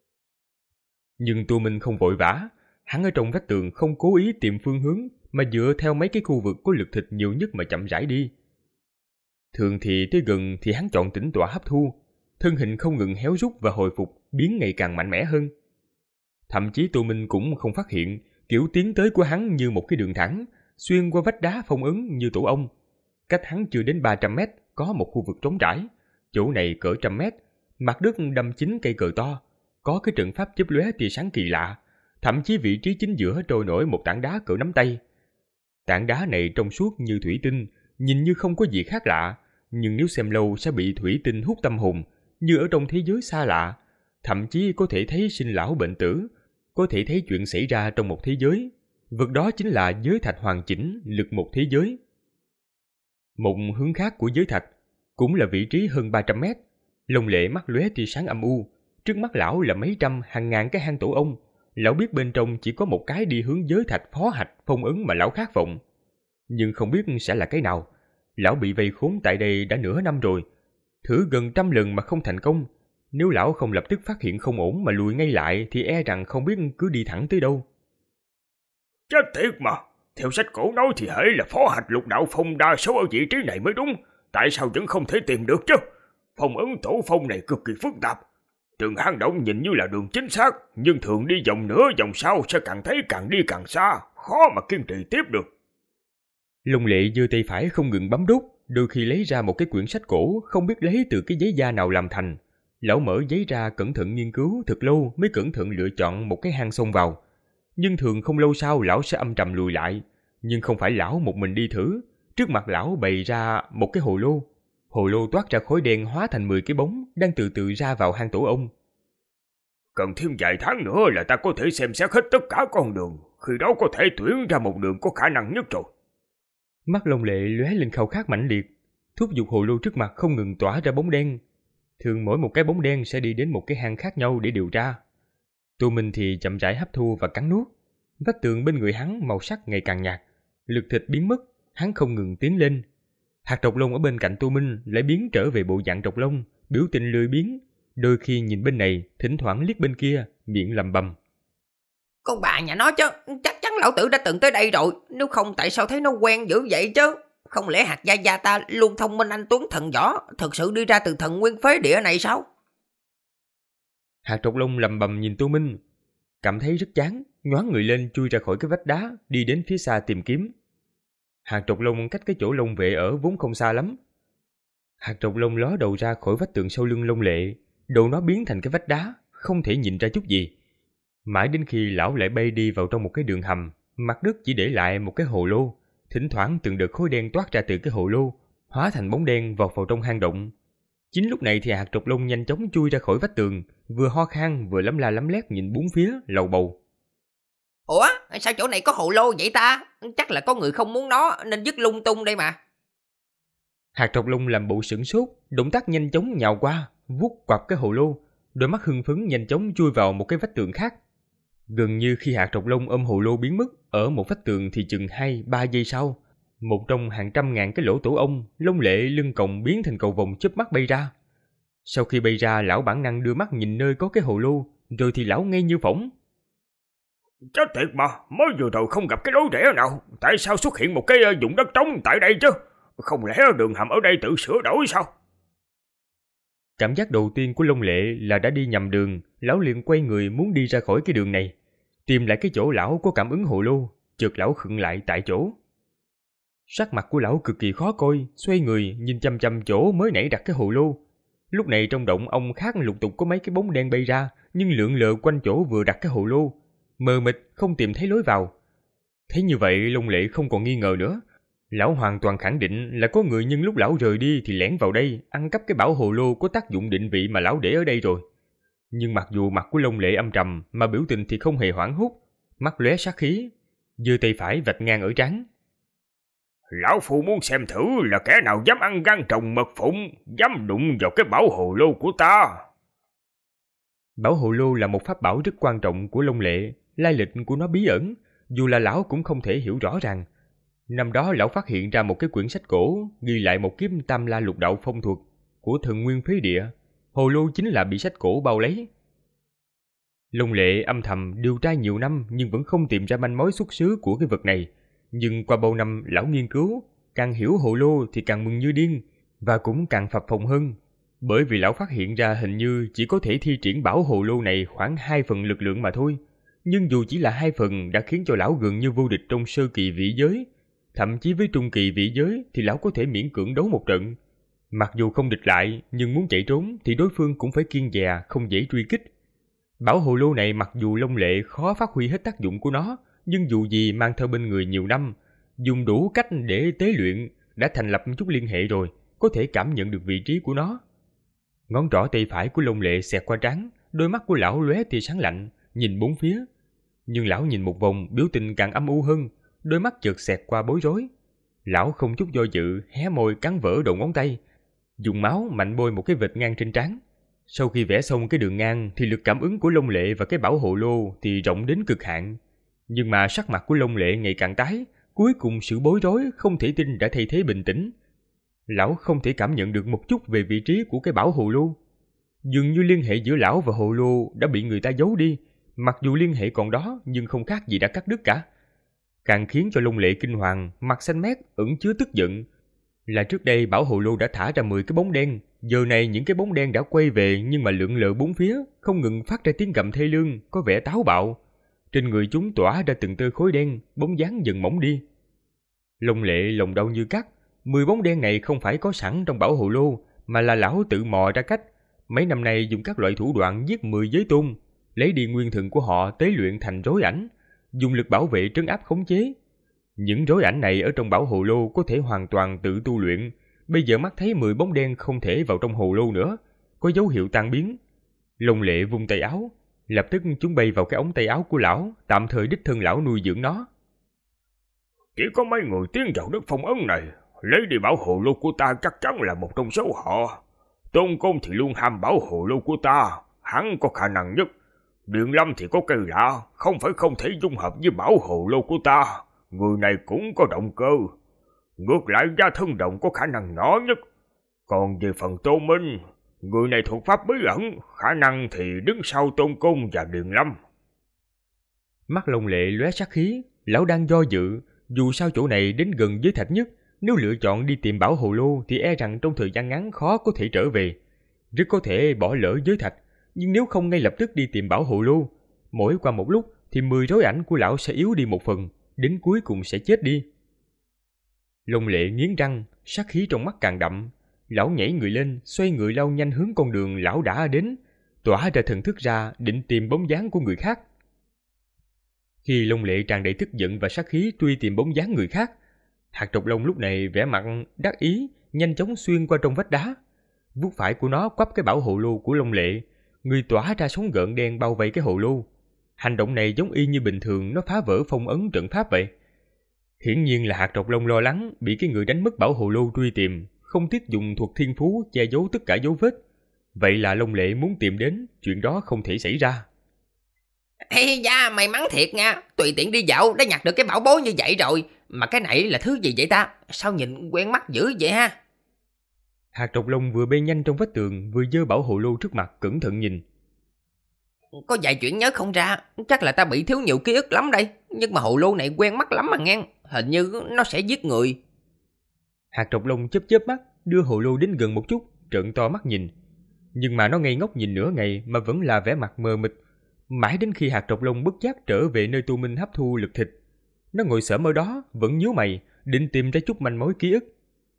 Nhưng Tô Minh không vội vã, hắn ở trong vách tường không cố ý tìm phương hướng mà dựa theo mấy cái khu vực có lực thịt nhiều nhất mà chậm rãi đi. Thường thì tới gần thì hắn chọn tĩnh tọa hấp thu, thân hình không ngừng héo rút và hồi phục, biến ngày càng mạnh mẽ hơn. Thậm chí Tô Minh cũng không phát hiện, kiểu tiến tới của hắn như một cái đường thẳng, xuyên qua vách đá phong ấn như tổ ong. Cách hắn chưa đến ba trăm mét, có một khu vực trống trải, chỗ này cỡ trăm mét, mặt đất đâm chín cây cờ to, có cái trận pháp chớp lóe tia sáng kỳ lạ, thậm chí vị trí chính giữa trôi nổi một tảng đá cỡ nắm tay. Tảng đá này trong suốt như thủy tinh, nhìn như không có gì khác lạ, nhưng nếu xem lâu sẽ bị thủy tinh hút tâm hồn, như ở trong thế giới xa lạ, thậm chí có thể thấy sinh lão bệnh tử, có thể thấy chuyện xảy ra trong một thế giới. Vật đó chính là giới thạch hoàn chỉnh, lực một thế giới. Một hướng khác của giới thạch, cũng là vị trí hơn ba trăm mét, Long Lệ mắt lóe tia sáng âm u, trước mắt lão là mấy trăm hàng ngàn cái hang tổ ong, lão biết bên trong chỉ có một cái đi hướng giới thạch phó hạch phong ấn mà lão khát vọng. Nhưng không biết sẽ là cái nào. Lão bị vây khốn tại đây đã nửa năm rồi, thử gần trăm lần mà không thành công. Nếu lão không lập tức phát hiện không ổn mà lùi ngay lại thì e rằng không biết cứ đi thẳng tới đâu. Chết tiệt mà, theo sách cổ nói thì hễ là phó hạch Lục Đạo Phong đa số ở vị trí này mới đúng, tại sao vẫn không thể tìm được chứ? Phong ấn tổ phong này cực kỳ phức tạp, từng hang động nhìn như là đường chính xác, nhưng thường đi vòng nửa vòng sau sẽ càng thấy càng đi càng xa, khó mà kiên trì tiếp được. Long Lệ giơ tay phải không ngừng bấm đốt, đôi khi lấy ra một cái quyển sách cổ không biết lấy từ cái giấy da nào làm thành, Lão mở giấy ra cẩn thận nghiên cứu thật lâu mới cẩn thận lựa chọn một cái hang xông vào. Nhưng thường không lâu sau lão sẽ âm trầm lùi lại. Nhưng không phải lão một mình đi thử. Trước mặt lão bày ra một cái hồ lô. Hồ lô toát ra khói đen hóa thành mười cái bóng đang từ từ ra vào hang tổ ong. Cần thêm vài tháng nữa là ta có thể xem xét hết tất cả con đường. Khi đó có thể tuyển ra một đường có khả năng nhất rồi. Mắt Long Lệ lóe lên khao khát mãnh liệt, thúc giục hồ lô trước mặt không ngừng tỏa ra bóng đen. Thường mỗi một cái bóng đen sẽ đi đến một cái hang khác nhau để điều tra. Tô Minh thì chậm rãi hấp thu và cắn nuốt. Vách tường bên người hắn màu sắc ngày càng nhạt, lực thịt biến mất, hắn không ngừng tiến lên. Hạt Trọc Lông ở bên cạnh Tô Minh lại biến trở về bộ dạng trọc lông, biểu tình lười biếng, đôi khi nhìn bên này, thỉnh thoảng liếc bên kia, miệng lầm bầm. Con bà nhà nó chứ, chắc chắn lão tử đã từng tới đây rồi, nếu không tại sao thấy nó quen dữ vậy chứ? Không lẽ hạt gia gia ta luôn thông minh anh tuấn thần võ, thực sự đi ra từ thần nguyên phế địa này sao? Hạt Trọc Lông lầm bầm nhìn Tô Minh, cảm thấy rất chán, nhoáng người lên chui ra khỏi cái vách đá, đi đến phía xa tìm kiếm. Hạt Trọc Lông cách cái chỗ Long Vệ ở vốn không xa lắm. Hạt Trọc Lông ló đầu ra khỏi vách tường sau lưng Long Lệ, đầu nó biến thành cái vách đá, không thể nhìn ra chút gì. Mãi đến khi lão lại bay đi vào trong một cái đường hầm, mặt đất chỉ để lại một cái hồ lô, thỉnh thoảng từng đợt khói đen toát ra từ cái hồ lô, hóa thành bóng đen vọt vào trong hang động. Chính lúc này thì Hạt Trọc Lông nhanh chóng chui ra khỏi vách tường, vừa ho khan vừa lấm la lấm lét nhìn bốn phía, lầu bầu. Ủa, sao chỗ này có hồ lô vậy ta? Chắc là có người không muốn nó nên dứt lung tung đây mà. Hạt Trọc Lông làm bộ sửng sốt, động tác nhanh chóng nhào qua, vuốt quặp cái hồ lô, đôi mắt hưng phấn nhanh chóng chui vào một cái vách tường khác. Gần như khi Hạt Trọc Lông ôm hồ lô biến mất ở một vách tường thì chừng hai ba giây sau, một trong hàng trăm ngàn cái lỗ tổ ong, Long Lệ lưng còng biến thành cầu vồng chớp mắt bay ra. Sau khi bay ra, lão bản năng đưa mắt nhìn nơi có cái hồ lô, rồi thì lão ngây như phỏng. Chết tiệt mà, mới vừa rồi không gặp cái lối rẽ nào, tại sao xuất hiện một cái vùng đất trống tại đây chứ? Không lẽ đường hầm ở đây tự sửa đổi sao? Cảm giác đầu tiên của Long Lệ là đã đi nhầm đường, lão liền quay người muốn đi ra khỏi cái đường này, tìm lại cái chỗ lão có cảm ứng hồ lô, chợt lão khựng lại tại chỗ. Sắc mặt của lão cực kỳ khó coi, xoay người nhìn chăm chăm chỗ mới nãy đặt cái hồ lô. Lúc này trong động ong khác lục tục có mấy cái bóng đen bay ra, nhưng lượn lờ quanh chỗ vừa đặt cái hồ lô, mờ mịt không tìm thấy lối vào. Thấy như vậy, Long Lệ không còn nghi ngờ nữa. Lão hoàn toàn khẳng định là có người nhân lúc lão rời đi thì lẻn vào đây, ăn cắp cái bảo hồ lô có tác dụng định vị mà lão để ở đây rồi. Nhưng mặc dù mặt của Long Lệ âm trầm, mà biểu tình thì không hề hoảng hốt, mắt lóe sát khí, giơ tay phải vạch ngang ở trán. Lão phu muốn xem thử là kẻ nào dám ăn gan trồng mật phụng, dám đụng vào cái bảo hồ lô của ta. Bảo hồ lô là một pháp bảo rất quan trọng của Long Lệ, lai lịch của nó bí ẩn, dù là lão cũng không thể hiểu rõ ràng. Năm đó lão phát hiện ra một cái quyển sách cổ ghi lại một kiếm tam la lục đạo phong thuật của thần nguyên phế địa, hồ lô chính là bị sách cổ bao lấy. Long Lệ âm thầm điều tra nhiều năm nhưng vẫn không tìm ra manh mối xuất xứ của cái vật này. Nhưng qua bao năm lão nghiên cứu, càng hiểu hồ lô thì càng mừng như điên, và cũng càng phập phồng hơn. Bởi vì lão phát hiện ra hình như chỉ có thể thi triển bảo hồ lô này khoảng hai phần lực lượng mà thôi. Nhưng dù chỉ là hai phần đã khiến cho lão gần như vô địch trong sơ kỳ vĩ giới. Thậm chí với trung kỳ vĩ giới thì lão có thể miễn cưỡng đấu một trận. Mặc dù không địch lại, nhưng muốn chạy trốn thì đối phương cũng phải kiêng dè, không dễ truy kích. Bảo hồ lô này mặc dù Long Lệ khó phát huy hết tác dụng của nó, nhưng dù gì mang theo bên người nhiều năm, dùng đủ cách để tế luyện, đã thành lập chút liên hệ rồi, có thể cảm nhận được vị trí của nó. Ngón trỏ tay phải của Long Lệ xẹt qua trán, đôi mắt của lão lóe tia sáng lạnh, nhìn bốn phía. Nhưng lão nhìn một vòng, biểu tình càng âm u hơn, đôi mắt chợt xẹt qua bối rối. Lão không chút do dự, hé môi cắn vỡ đầu ngón tay, dùng máu mạnh bôi một cái vệt ngang trên trán. Sau khi vẽ xong cái đường ngang thì lực cảm ứng của Long Lệ và cái bảo hộ lô thì rộng đến cực hạn. Nhưng mà sắc mặt của Long Lệ ngày càng tái, cuối cùng sự bối rối không thể tin đã thay thế bình tĩnh. Lão không thể cảm nhận được một chút về vị trí của cái bảo hộ lô. Dường như liên hệ giữa lão và hồ lô đã bị người ta giấu đi, mặc dù liên hệ còn đó nhưng không khác gì đã cắt đứt cả. Càng khiến cho Long Lệ kinh hoàng, mặt xanh mét, ẩn chứa tức giận. Là trước đây bảo hộ lô đã thả ra mười cái bóng đen, giờ này những cái bóng đen đã quay về nhưng mà lượn lờ bốn phía, không ngừng phát ra tiếng gầm thê lương, có vẻ táo bạo. Trên người chúng tỏa ra từng tơ khối đen, bóng dáng dần mỏng đi. Long Lệ lòng đau như cắt, mười bóng đen này không phải có sẵn trong bảo hộ lô, mà là lão tự mò ra cách, mấy năm nay dùng các loại thủ đoạn giết mười giới tôn, lấy đi nguyên thần của họ tế luyện thành rối ảnh, dùng lực bảo vệ trấn áp khống chế. Những rối ảnh này ở trong bảo hồ lô có thể hoàn toàn tự tu luyện, bây giờ mắt thấy mười bóng đen không thể vào trong hồ lô nữa, có dấu hiệu tan biến. Long Lệ vung tay áo, lập tức chúng bay vào cái ống tay áo của lão, tạm thời đích thân lão nuôi dưỡng nó. Chỉ có mấy người tiến vào đất phong ấn này, lấy đi bảo hộ lô của ta chắc chắn là một trong số họ. Tôn Côn thì luôn ham bảo hộ lô của ta, hắn có khả năng nhất. Điện Lâm thì có cây lạ, không phải không thể dung hợp với bảo hộ lô của ta. Người này cũng có động cơ. Ngược lại Gia Thân Đồng có khả năng nhỏ nhất. Còn về phần Tô Minh, người này thuộc pháp bí ẩn, khả năng thì đứng sau Tôn Côn và Điện Lâm. Mắt Long Lệ lóe sát khí, lão đang do dự, dù sao chỗ này đến gần giới thạch nhất, nếu lựa chọn đi tìm bảo hồ lô thì e rằng trong thời gian ngắn khó có thể trở về. Rất có thể bỏ lỡ giới thạch, nhưng nếu không ngay lập tức đi tìm bảo hộ lô, mỗi qua một lúc thì mười rối ảnh của lão sẽ yếu đi một phần, đến cuối cùng sẽ chết đi. Long Lệ nghiến răng, sát khí trong mắt càng đậm. Lão nhảy người lên, xoay người lao nhanh hướng con đường lão đã đến, tỏa ra thần thức ra định tìm bóng dáng của người khác. Khi Long Lệ tràn đầy tức giận và sát khí truy tìm bóng dáng người khác, hạt trọc lông lúc này vẻ mặt đắc ý, nhanh chóng xuyên qua trong vách đá. Vuốt phải của nó quắp cái bảo hộ lô của Long Lệ, người tỏa ra sóng gợn đen bao vây cái hộ lô. Hành động này giống y như bình thường nó phá vỡ phong ấn trận pháp vậy. Hiển nhiên là hạt trọc lông lo lắng bị cái người đánh mất bảo hộ lô truy tìm, không tiếc dùng thuật thiên phú che giấu tất cả dấu vết. Vậy là Long Lệ muốn tìm đến, chuyện đó không thể xảy ra. Ê da, may mắn thiệt nha, tùy tiện đi dạo đã nhặt được cái bảo bối như vậy rồi. Mà cái này là thứ gì vậy ta? Sao nhìn quen mắt dữ vậy ha? Hạt trọc lông vừa bay nhanh trong vách tường, vừa giơ bảo hộ lô trước mặt cẩn thận nhìn. Có vài chuyện nhớ không ra, chắc là ta bị thiếu nhiều ký ức lắm đây. Nhưng mà hộ lô này quen mắt lắm mà nghe, hình như nó sẽ giết người. Hạt trọc lông chớp chớp mắt, đưa hộ lô đến gần một chút, trợn to mắt nhìn. Nhưng mà nó ngây ngốc nhìn nửa ngày mà vẫn là vẻ mặt mờ mịt. Mãi đến khi hạt trọc lông bất giác trở về nơi Tô Minh hấp thu lực thịt, nó ngồi xổm ở đó, vẫn nhíu mày, định tìm ra chút manh mối ký ức.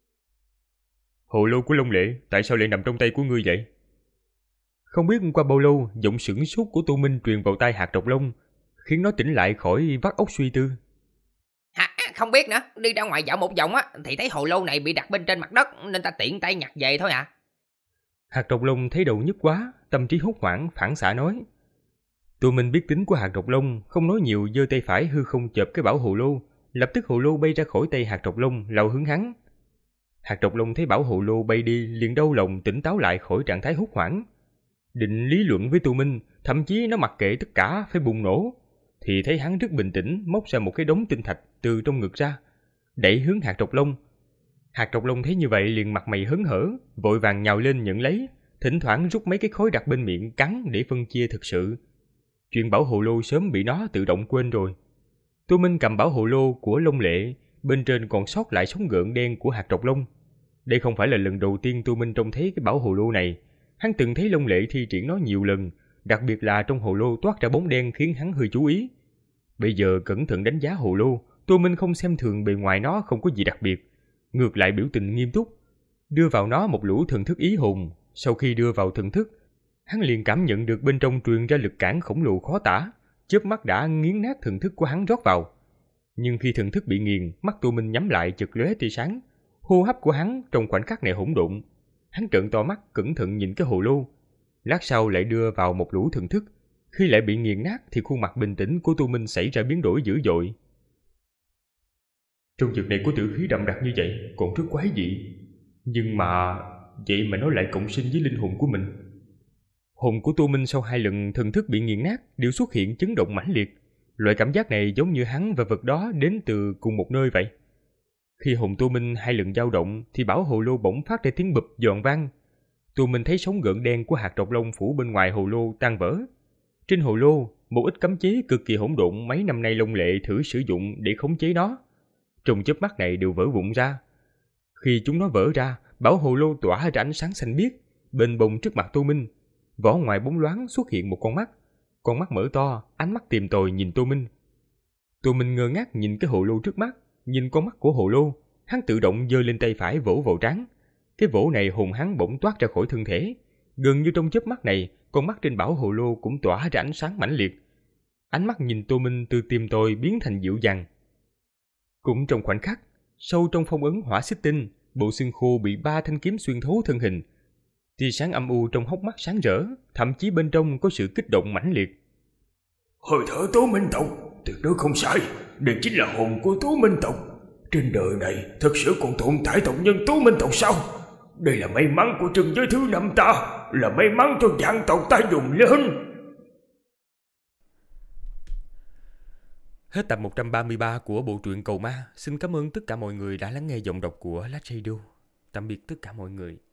Hồ lô của Long Lệ, tại sao lại nằm trong tay của ngươi vậy? Không biết qua bao lâu, giọng sửng sốt của Tô Minh truyền vào tai hạt trọc lông, khiến nó tỉnh lại khỏi vắt óc suy tư. Hả, không biết nữa, đi ra ngoài dạo một vòng á, thì thấy hồ lô này bị đặt bên trên mặt đất, nên ta tiện tay nhặt về thôi à. Hạt trọc lông thấy đầu nhức quá, tâm trí hốt hoảng, phản xạ nói. Tô Minh biết tính của hạt trọc lông, không nói nhiều, giơ tay phải hư không chộp cái bảo hồ lô, lập tức hồ lô bay ra khỏi tay hạt trọc lông, lao hướng hắn. Hạt trọc lông thấy bảo hồ lô bay đi, liền đau lòng tỉnh táo lại khỏi trạng thái hốt hoảng. Định lý luận với Tô Minh, thậm chí nó mặc kệ tất cả phải bùng nổ, thì thấy hắn rất bình tĩnh móc ra một cái đống tinh thạch từ trong ngực ra, đẩy hướng hạt trọc lông. Hạt trọc lông thấy như vậy liền mặt mày hớn hở, vội vàng nhào lên nhận lấy, thỉnh thoảng rút mấy cái khối đặt bên miệng cắn để phân chia thực sự. Chuyện bảo hộ lô sớm bị nó tự động quên rồi. Tô Minh cầm bảo hộ lô của Long Lệ, bên trên còn sót lại sóng gợn đen của hạt trọc lông. Đây không phải là lần đầu tiên Tô Minh trông thấy cái bảo hộ lô này, hắn từng thấy Long Lệ thi triển nó nhiều lần, đặc biệt là trong hồ lô toát ra bóng đen khiến hắn hơi chú ý. Bây giờ cẩn thận đánh giá hồ lô, Tô Minh không xem thường bề ngoài nó không có gì đặc biệt, ngược lại biểu tình nghiêm túc, đưa vào nó một lũ thần thức ý hồn. Sau khi đưa vào thần thức, hắn liền cảm nhận được bên trong truyền ra lực cản khổng lồ khó tả, chớp mắt đã nghiến nát thần thức của hắn rót vào. Nhưng khi thần thức bị nghiền, mắt Tô Minh nhắm lại chợt lóe tia sáng, hô hấp của hắn trong khoảnh khắc này hỗn độn. Hắn trợn to mắt cẩn thận nhìn cái hồ lô, lát sau lại đưa vào một lũ thần thức. Khi lại bị nghiền nát thì khuôn mặt bình tĩnh của Tô Minh xảy ra biến đổi dữ dội. Trong việc này có tử khí đậm đặc như vậy còn rất quái dị, nhưng mà vậy mà nó lại cộng sinh với linh hồn của mình. Hồn của Tô Minh sau hai lần thần thức bị nghiền nát đều xuất hiện chấn động mãnh liệt. Loại cảm giác này giống như hắn và vật đó đến từ cùng một nơi vậy. Khi hồn Tô Minh hai lần dao động thì bảo hồ lô bỗng phát ra tiếng bụp giòn vang. Tô Minh thấy sóng gợn đen của hạt trọc lông phủ bên ngoài hồ lô tan vỡ. Trên hồ lô, một ít cấm chế cực kỳ hỗn độn mấy năm nay Long Lệ thử sử dụng để khống chế nó, trong chớp mắt này đều vỡ vụn ra. Khi chúng nó vỡ ra, bảo hồ lô tỏa ra ánh sáng xanh biếc, bềnh bồng trước mặt Tô Minh. Vỏ ngoài bóng loáng xuất hiện một con mắt, con mắt mở to, ánh mắt tìm tòi nhìn Tô Minh. Tô Minh ngơ ngác nhìn cái hồ lô trước mắt, nhìn con mắt của hồ lô, hắn tự động giơ lên tay phải vỗ vào trán. Cái vỗ này hồn hắn bỗng toát ra khỏi thân thể, Gần như trong chớp mắt này, con mắt trên bảo hồ lô cũng tỏa ra ánh sáng mãnh liệt. Ánh mắt nhìn Tô Minh từ tìm tòi biến thành dịu dàng. Cũng trong khoảnh khắc, sâu trong phong ấn hỏa xích tinh, bộ xương khô bị ba thanh kiếm xuyên thấu thân hình. Tia sáng âm u trong hốc mắt sáng rỡ, thậm chí bên trong có sự kích động mãnh liệt. Hơi thở Tố Minh tộc, tuyệt đối không sai, đây chính là hồn của Tố Minh tộc. Trên đời này thật sự còn tồn tại tộc nhân Tố Minh tộc sao? Đây là may mắn của trừng giới thứ năm ta, là may mắn cho vạn tộc ta dùng lên. Hết tập một trăm ba mươi ba của bộ truyện Cầu Ma. Xin cảm ơn tất cả mọi người đã lắng nghe giọng đọc của Last Radio. Tạm biệt tất cả mọi người.